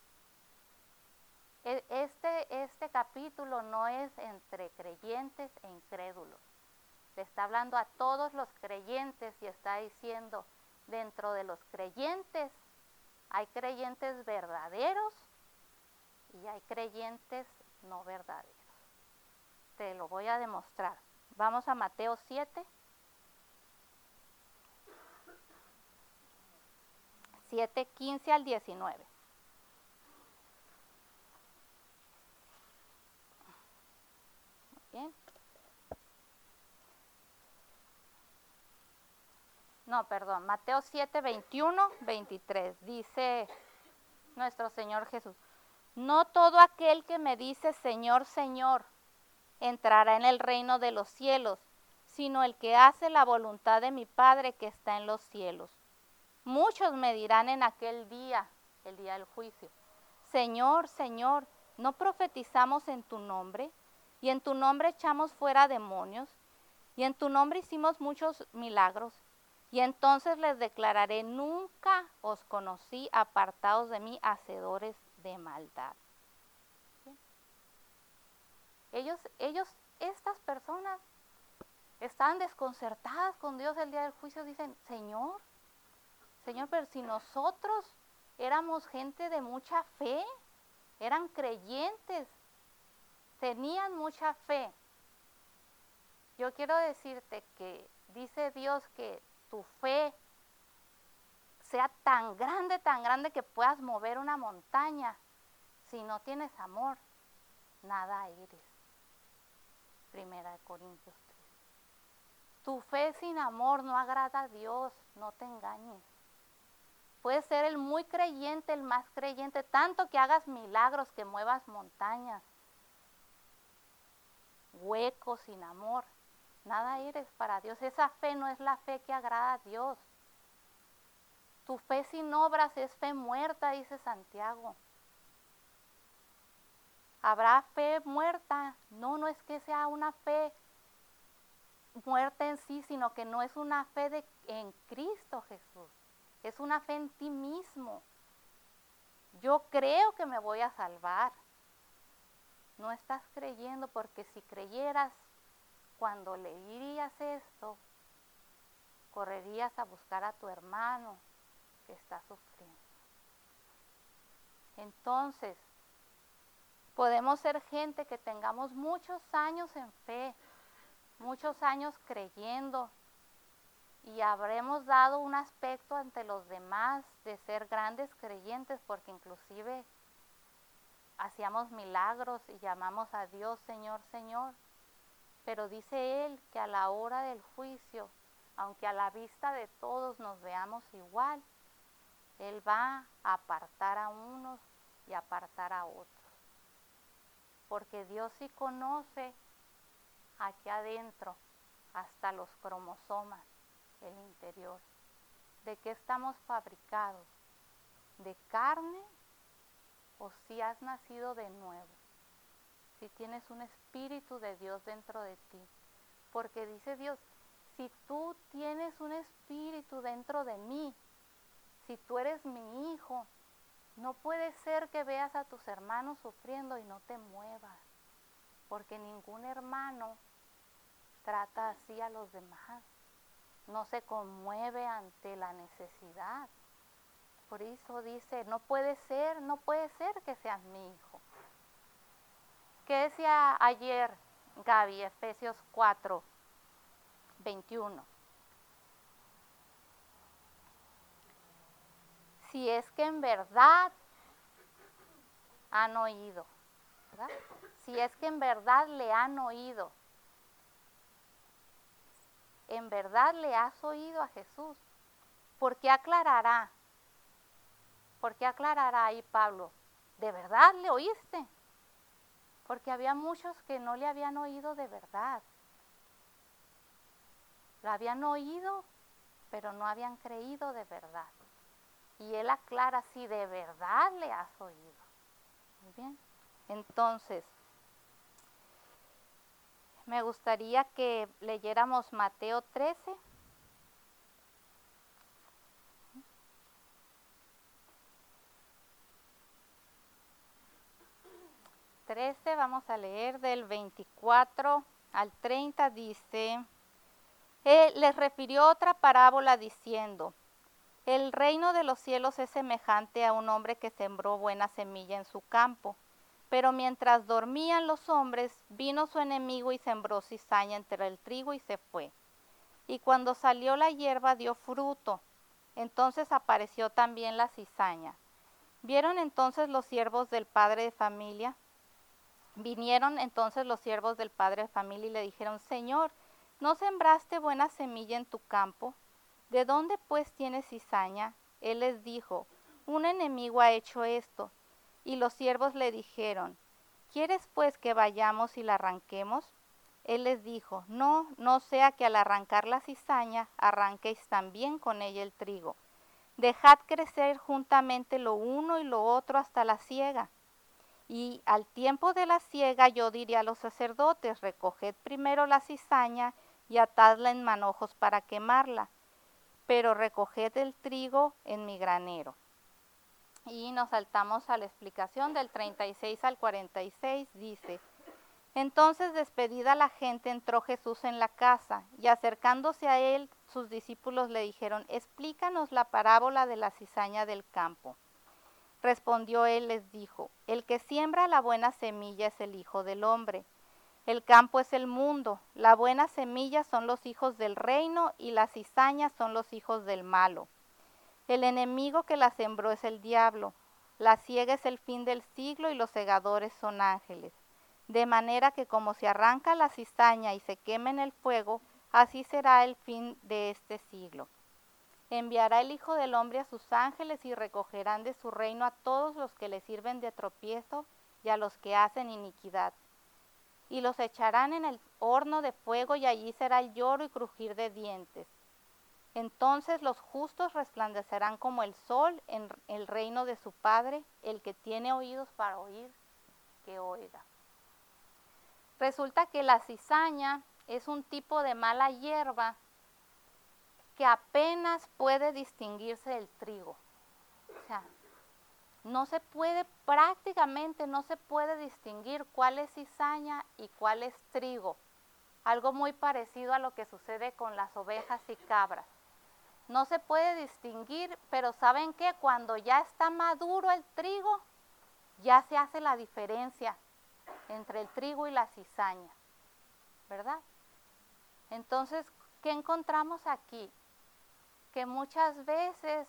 Este capítulo no es entre creyentes e incrédulos. Le está hablando a todos los creyentes y está diciendo, dentro de los creyentes hay creyentes verdaderos y hay creyentes no verdaderos. Te lo voy a demostrar. Vamos a Mateo 7. 7:15 al 19. Bien. No, perdón, Mateo 7, 21, 23. Dice nuestro Señor Jesús, no todo aquel que me dice Señor, Señor, entrará en el reino de los cielos, sino el que hace la voluntad de mi Padre que está en los cielos. Muchos me dirán en aquel día, el día del juicio, Señor, Señor, ¿no profetizamos en tu nombre? Y en tu nombre echamos fuera demonios, y en tu nombre hicimos muchos milagros. Y entonces les declararé, nunca os conocí, apartados de mí, hacedores de maldad. ¿Sí? Estas personas estaban desconcertadas con Dios el día del juicio, dicen, Señor, pero si nosotros éramos gente de mucha fe, eran creyentes, tenían mucha fe. Yo quiero decirte que dice Dios que tu fe sea tan grande que puedas mover una montaña. Si no tienes amor, nada eres. 1 Corintios 3. Tu fe sin amor no agrada a Dios, no te engañes. Puedes ser el muy creyente, el más creyente, tanto que hagas milagros, que muevas montañas, huecos sin amor. Nada eres para Dios. Esa fe no es la fe que agrada a Dios. Tu fe sin obras es fe muerta, dice Santiago. ¿Habrá fe muerta? No, no es que sea una fe muerta en sí, sino que no es una fe en Cristo Jesús. Es una fe en ti mismo. Yo creo que me voy a salvar. No estás creyendo, porque si creyeras, cuando leerías esto, correrías a buscar a tu hermano que está sufriendo. Entonces, podemos ser gente que tengamos muchos años en fe, muchos años creyendo, y habremos dado un aspecto ante los demás de ser grandes creyentes, porque inclusive hacíamos milagros y llamamos a Dios Señor, Señor. Pero dice Él que a la hora del juicio, aunque a la vista de todos nos veamos igual, Él va a apartar a unos y apartar a otros. Porque Dios sí conoce aquí adentro hasta los cromosomas, el interior. ¿De qué estamos fabricados? ¿De carne o si has nacido de nuevo? Si tienes un espíritu de Dios dentro de ti. Porque dice Dios, si tú tienes un espíritu dentro de mí, si tú eres mi hijo, no puede ser que veas a tus hermanos sufriendo y no te muevas. Porque ningún hermano trata así a los demás. No se conmueve ante la necesidad. Por eso dice, no puede ser que seas mi hijo. ¿Qué decía ayer Gaby? Efesios 4, 21. Si es que en verdad han oído, ¿verdad? Si es que en verdad le han oído. En verdad le has oído a Jesús. ¿Por qué aclarará? ¿Por qué aclarará ahí Pablo? ¿De verdad le oíste? Porque había muchos que no le habían oído de verdad. Lo habían oído, pero no habían creído de verdad. Y él aclara si de verdad le has oído. Muy bien. Entonces, me gustaría que leyéramos Mateo 13. Vamos a leer del 24 al 30, dice, les refirió otra parábola diciendo, el reino de los cielos es semejante a un hombre que sembró buena semilla en su campo, pero mientras dormían los hombres, vino su enemigo y sembró cizaña entre el trigo y se fue. Y cuando salió la hierba dio fruto, entonces apareció también la cizaña. Vieron entonces los siervos del padre de familia, Vinieron entonces los siervos del padre de familia y le dijeron, Señor, ¿no sembraste buena semilla en tu campo? ¿De dónde pues tienes cizaña? Él les dijo, un enemigo ha hecho esto. Y los siervos le dijeron, ¿quieres pues que vayamos y la arranquemos? Él les dijo, no, no sea que al arrancar la cizaña arranquéis también con ella el trigo. Dejad crecer juntamente lo uno y lo otro hasta la siega. Y al tiempo de la siega yo diré a los sacerdotes, recoged primero la cizaña y atadla en manojos para quemarla, pero recoged el trigo en mi granero. Y nos saltamos a la explicación del 36 al 46, dice, entonces despedida la gente entró Jesús en la casa, y acercándose a él sus discípulos le dijeron, explícanos la parábola de la cizaña del campo. Respondió él, les dijo, el que siembra la buena semilla es el Hijo del Hombre. El campo es el mundo, la buena semilla son los hijos del reino y las cizañas son los hijos del malo. El enemigo que la sembró es el diablo, la siega es el fin del siglo y los segadores son ángeles. De manera que como se arranca la cizaña y se quema en el fuego, así será el fin de este siglo. Enviará el Hijo del Hombre a sus ángeles y recogerán de su reino a todos los que le sirven de tropiezo y a los que hacen iniquidad. Y los echarán en el horno de fuego y allí será el lloro y crujir de dientes. Entonces los justos resplandecerán como el sol en el reino de su Padre. El que tiene oídos para oír, que oiga. Resulta que la cizaña es un tipo de mala hierba que apenas puede distinguirse del trigo. O sea, prácticamente no se puede distinguir cuál es cizaña y cuál es trigo. Algo muy parecido a lo que sucede con las ovejas y cabras. No se puede distinguir, pero ¿saben qué? Cuando ya está maduro el trigo, ya se hace la diferencia entre el trigo y la cizaña, ¿verdad? Entonces, ¿qué encontramos aquí? Que muchas veces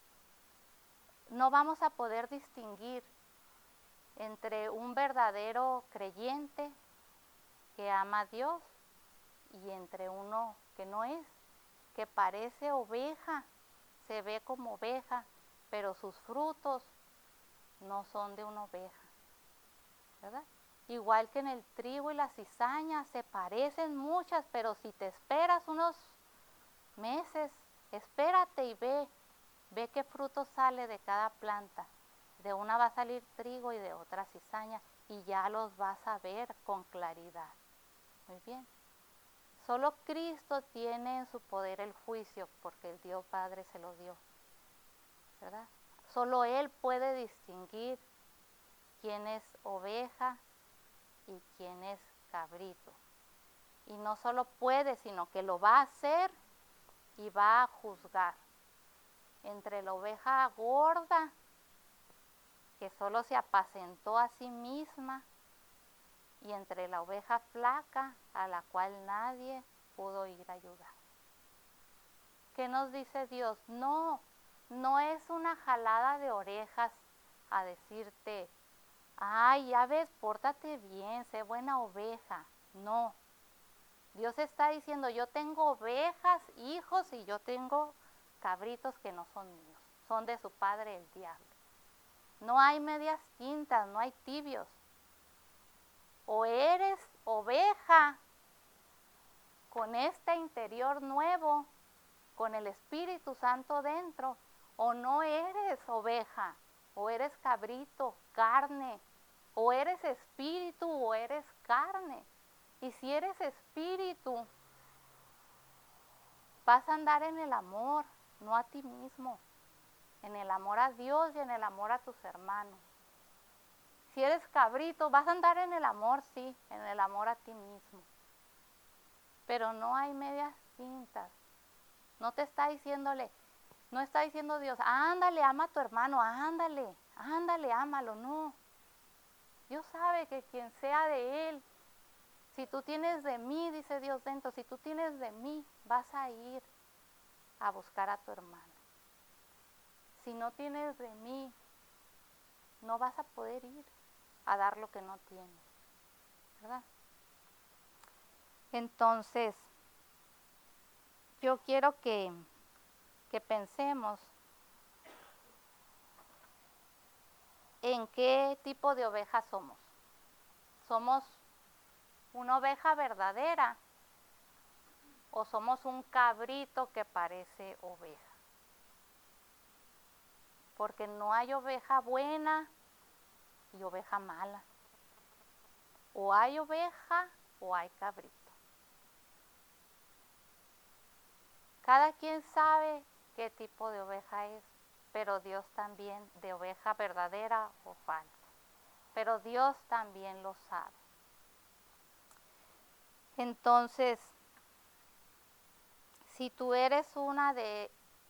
no vamos a poder distinguir entre un verdadero creyente que ama a Dios y entre uno que no es, que parece oveja, se ve como oveja, pero sus frutos no son de una oveja, ¿verdad? Igual que en el trigo y la cizaña se parecen muchas, pero si te esperas unos meses, espérate y ve qué fruto sale de cada planta. De una va a salir trigo y de otra cizaña y ya los vas a ver con claridad. Muy bien. Solo Cristo tiene en su poder el juicio porque el Dios Padre se lo dio, ¿verdad? Solo Él puede distinguir quién es oveja y quién es cabrito. Y no solo puede, sino que lo va a hacer y va a juzgar. Entre la oveja gorda, que solo se apacentó a sí misma, y entre la oveja flaca, a la cual nadie pudo ir a ayudar. ¿Qué nos dice Dios? No es una jalada de orejas a decirte, ay, ya ves, pórtate bien, sé buena oveja. No. Dios está diciendo, yo tengo ovejas, hijos, y yo tengo cabritos que no son míos, son de su padre el diablo. No hay medias tintas, no hay tibios. O eres oveja con este interior nuevo, con el Espíritu Santo dentro, o no eres oveja, o eres cabrito, carne, o eres espíritu o eres carne. Y si eres espíritu, vas a andar en el amor, no a ti mismo, en el amor a Dios y en el amor a tus hermanos. Si eres cabrito, vas a andar en el amor, sí, en el amor a ti mismo. Pero no hay medias tintas. No te está diciéndole, no está diciendo Dios, ándale, ama a tu hermano, ándale, ámalo, no. Dios sabe que quien sea de Él, si tú tienes de mí, dice Dios dentro, si tú tienes de mí, vas a ir a buscar a tu hermano. Si no tienes de mí, no vas a poder ir a dar lo que no tienes, ¿verdad? Entonces, yo quiero que pensemos en qué tipo de oveja somos. ¿Somos una oveja verdadera o somos un cabrito que parece oveja? Porque no hay oveja buena y oveja mala. O hay oveja o hay cabrito. Cada quien sabe qué tipo de oveja es, pero Dios también, de oveja verdadera o falsa. Pero Dios también lo sabe. Entonces, si tú eres una de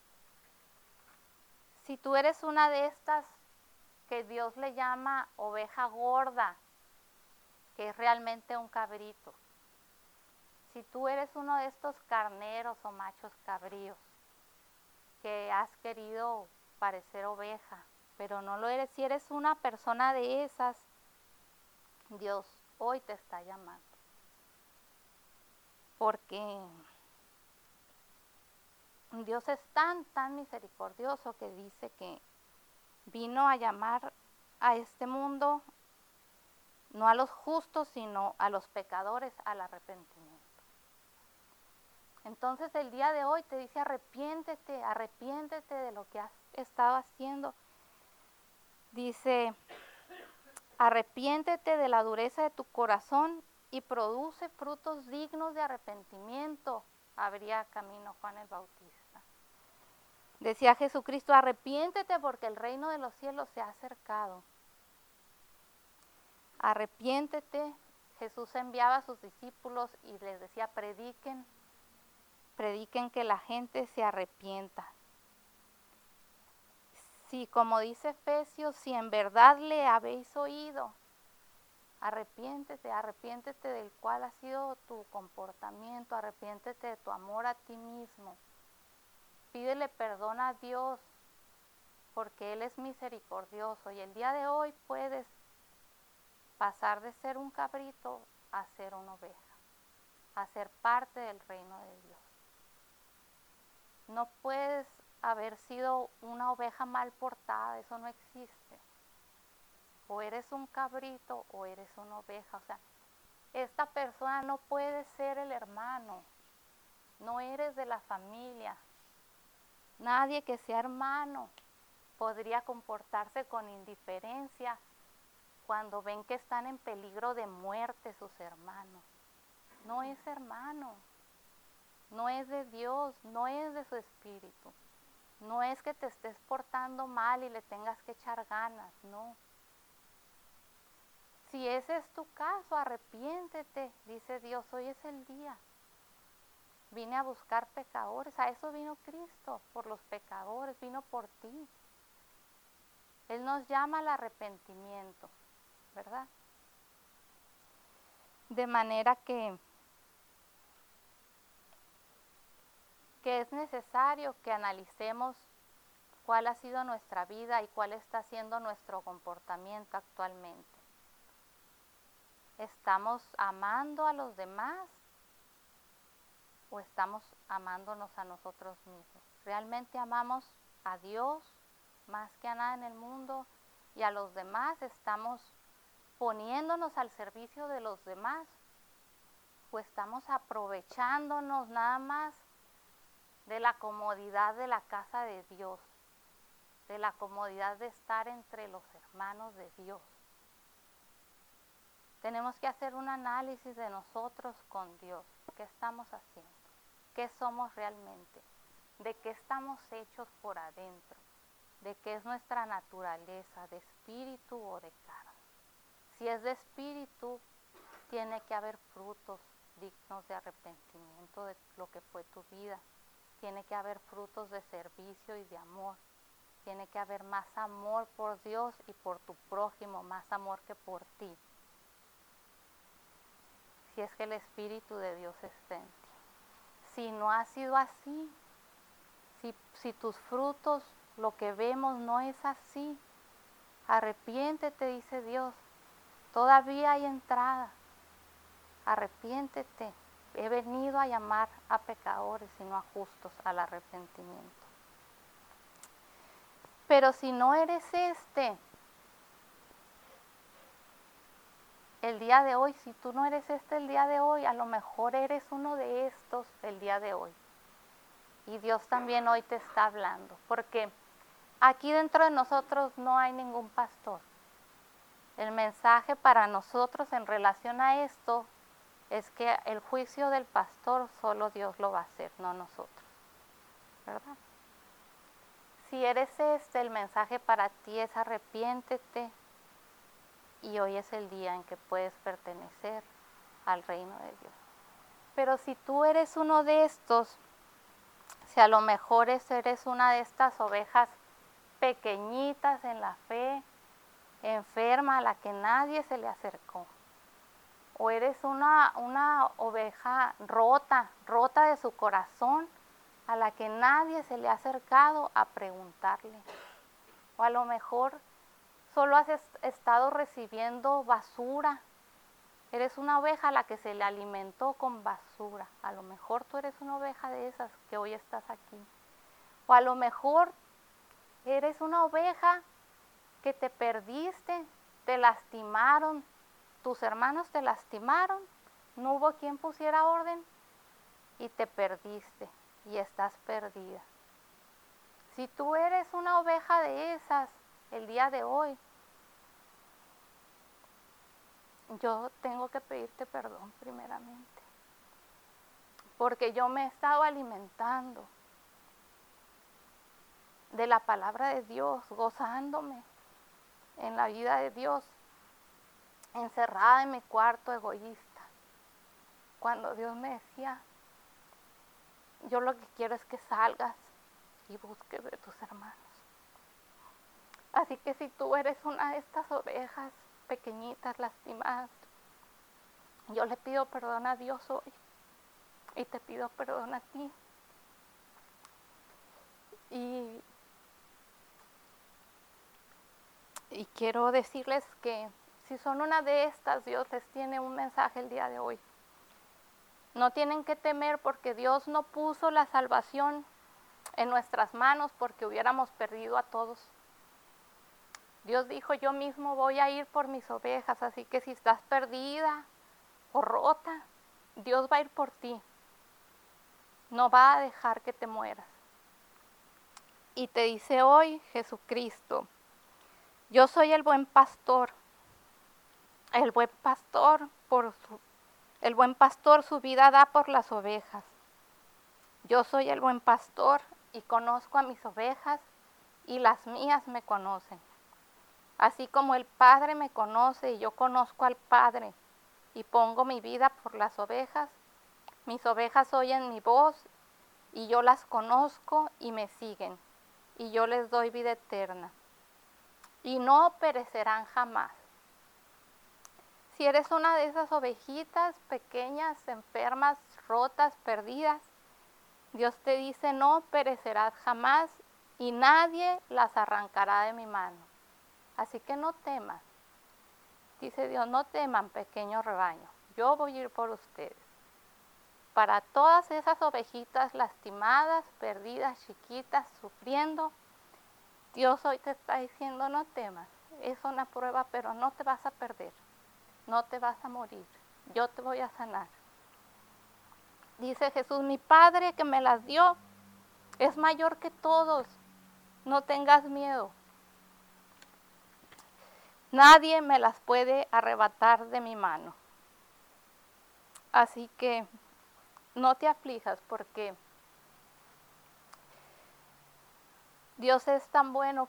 estas que Dios le llama oveja gorda, que es realmente un cabrito, si tú eres uno de estos carneros o machos cabríos, que has querido parecer oveja, pero no lo eres, si eres una persona de esas, Dios hoy te está llamando. Porque Dios es tan misericordioso que dice que vino a llamar a este mundo no a los justos, sino a los pecadores al arrepentimiento. Entonces el día de hoy te dice arrepiéntete de lo que has estado haciendo. Dice, arrepiéntete de la dureza de tu corazón y produce frutos dignos de arrepentimiento. Abría camino Juan el Bautista. Decía Jesucristo, arrepiéntete porque el reino de los cielos se ha acercado. Arrepiéntete. Jesús enviaba a sus discípulos y les decía, prediquen que la gente se arrepienta. Si, como dice Efesios, si en verdad le habéis oído, arrepiéntete del cual ha sido tu comportamiento, arrepiéntete de tu amor a ti mismo. Pídele perdón a Dios porque Él es misericordioso y el día de hoy puedes pasar de ser un cabrito a ser una oveja, a ser parte del reino de Dios. No puedes haber sido una oveja mal portada, eso no existe. O eres un cabrito o eres una oveja. O sea, esta persona no puede ser el hermano, no eres de la familia. Nadie que sea hermano podría comportarse con indiferencia cuando ven que están en peligro de muerte sus hermanos. No es hermano, no es de Dios, no es de su espíritu. No es que te estés portando mal y le tengas que echar ganas, no. Si ese es tu caso, arrepiéntete, dice Dios, hoy es el día. Vine a buscar pecadores, a eso vino Cristo, por los pecadores, vino por ti. Él nos llama al arrepentimiento, ¿verdad? De manera que es necesario que analicemos cuál ha sido nuestra vida y cuál está siendo nuestro comportamiento actualmente. ¿Estamos amando a los demás o estamos amándonos a nosotros mismos? ¿Realmente amamos a Dios más que a nada en el mundo y a los demás? ¿Estamos poniéndonos al servicio de los demás o estamos aprovechándonos nada más de la comodidad de la casa de Dios, de la comodidad de estar entre los hermanos de Dios? Tenemos que hacer un análisis de nosotros con Dios. ¿Qué estamos haciendo? ¿Qué somos realmente? ¿De qué estamos hechos por adentro? ¿De qué es nuestra naturaleza? ¿De espíritu o de carne? Si es de espíritu, tiene que haber frutos dignos de arrepentimiento de lo que fue tu vida. Tiene que haber frutos de servicio y de amor. Tiene que haber más amor por Dios y por tu prójimo, más amor que por ti. Si es que el Espíritu de Dios está en ti. Si no ha sido así, si tus frutos, lo que vemos no es así, arrepiéntete, dice Dios. Todavía hay entrada. Arrepiéntete. He venido a llamar a pecadores y no a justos al arrepentimiento. Pero si no eres el día de hoy, si tú no eres el día de hoy, a lo mejor eres uno de estos el día de hoy. Y Dios también hoy te está hablando, porque aquí dentro de nosotros no hay ningún pastor. El mensaje para nosotros en relación a esto es que el juicio del pastor solo Dios lo va a hacer, no nosotros, ¿verdad? Si eres el mensaje para ti es arrepiéntete y hoy es el día en que puedes pertenecer al reino de Dios. Pero si tú eres uno de estos, si a lo mejor eres una de estas ovejas pequeñitas en la fe, enferma a la que nadie se le acercó, o eres una oveja rota de su corazón, a la que nadie se le ha acercado a preguntarle, o a lo mejor solo has estado recibiendo basura Eres una oveja a la que se le alimentó con basura. A lo mejor tú eres una oveja de esas que hoy estás aquí. O a lo mejor eres una oveja que te perdiste, te lastimaron, tus hermanos te lastimaron, no hubo quien pusiera orden y te perdiste y estás perdida. Si tú eres una oveja de esas el día de hoy, yo tengo que pedirte perdón primeramente, porque yo me he estado alimentando de la palabra de Dios, gozándome en la vida de Dios, encerrada en mi cuarto egoísta, cuando Dios me decía, yo lo que quiero es que salgas y busques de tus hermanos. Así que si tú eres una de estas ovejas pequeñitas, lastimadas, yo le pido perdón a Dios hoy y te pido perdón a ti. Y quiero decirles que si son una de estas, Dios les tiene un mensaje el día de hoy. No tienen que temer porque Dios no puso la salvación en nuestras manos porque hubiéramos perdido a todos. Dios dijo, yo mismo voy a ir por mis ovejas, así que si estás perdida o rota, Dios va a ir por ti. No va a dejar que te mueras. Y te dice hoy Jesucristo, yo soy el buen pastor. El buen pastor su vida da por las ovejas. Yo soy el buen pastor y conozco a mis ovejas y las mías me conocen. Así como el Padre me conoce y yo conozco al Padre y pongo mi vida por las ovejas, mis ovejas oyen mi voz y yo las conozco y me siguen y yo les doy vida eterna y no perecerán jamás. Si eres una de esas ovejitas pequeñas, enfermas, rotas, perdidas, Dios te dice, no perecerás jamás y nadie las arrancará de mi mano. Así que no temas. Dice Dios, no teman, pequeño rebaño. Yo voy a ir por ustedes. Para todas esas ovejitas lastimadas, perdidas, chiquitas, sufriendo, Dios hoy te está diciendo, no temas. Es una prueba, pero no te vas a perder. No te vas a morir, yo te voy a sanar. Dice Jesús, mi Padre que me las dio es mayor que todos, no tengas miedo. Nadie me las puede arrebatar de mi mano. Así que no te aflijas porque Dios es tan bueno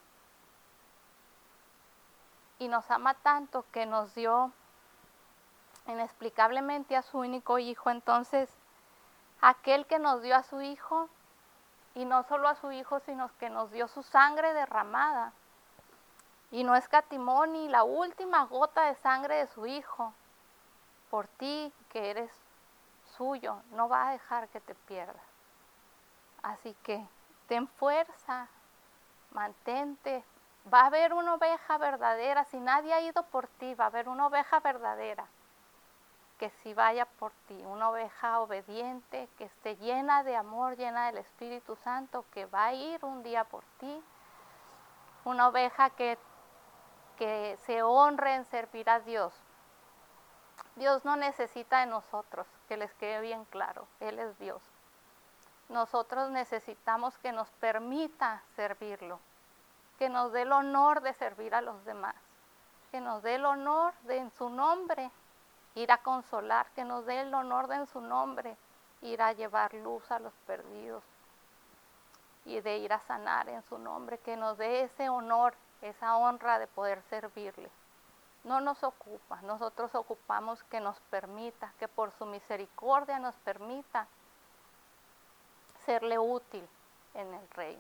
y nos ama tanto que nos dio inexplicablemente a su único hijo. Entonces, aquel que nos dio a su hijo, y no solo a su hijo, sino que nos dio su sangre derramada, y no escatimó ni la última gota de sangre de su hijo, por ti que eres suyo, no va a dejar que te pierdas. Así que ten fuerza, mantente. Va a haber una oveja verdadera, si nadie ha ido por ti, va a haber una oveja verdadera que sí vaya por ti, una oveja obediente, que esté llena de amor, llena del Espíritu Santo, que va a ir un día por ti, una oveja que se honre en servir a Dios. Dios no necesita de nosotros, que les quede bien claro, Él es Dios. Nosotros necesitamos que nos permita servirlo, que nos dé el honor de servir a los demás, que nos dé el honor de en su nombre ir a consolar, que nos dé el honor de en su nombre ir a llevar luz a los perdidos y de ir a sanar en su nombre, que nos dé ese honor, esa honra de poder servirle. No nos ocupa, nosotros ocupamos que nos permita, que por su misericordia nos permita serle útil en el reino.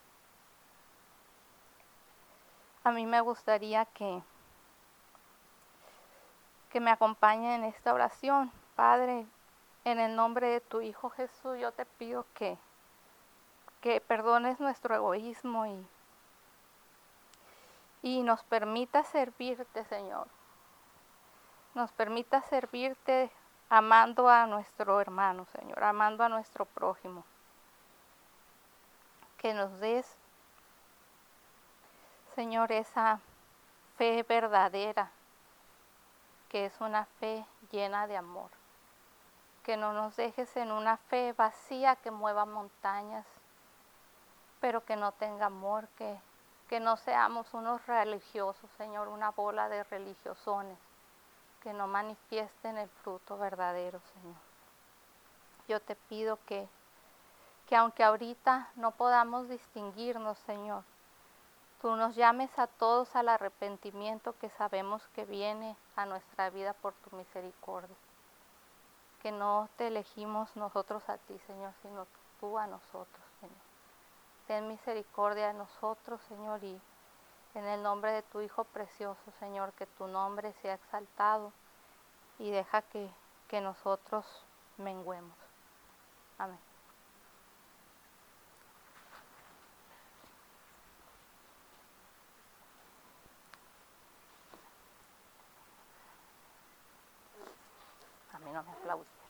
A mí me gustaría que me acompañen en esta oración. Padre, en el nombre de tu Hijo Jesús, yo te pido que perdones nuestro egoísmo y nos permita servirte, Señor. nos permita servirte amando a nuestro hermano, Señor, amando a nuestro prójimo. Que nos des, Señor, esa fe verdadera, que es una fe llena de amor. Que no nos dejes en una fe vacía que mueva montañas, pero que no tenga amor, que no seamos unos religiosos, Señor, una bola de religiosones, que no manifiesten el fruto verdadero, Señor. Yo te pido que aunque ahorita no podamos distinguirnos, Señor, tú nos llames a todos al arrepentimiento que sabemos que viene a nuestra vida por tu misericordia. Que no te elegimos nosotros a ti, Señor, sino tú a nosotros, Señor. Ten misericordia de nosotros, Señor, y en el nombre de tu Hijo precioso, Señor, que tu nombre sea exaltado y deja que nosotros menguemos. Amén. A mí no me aplauden.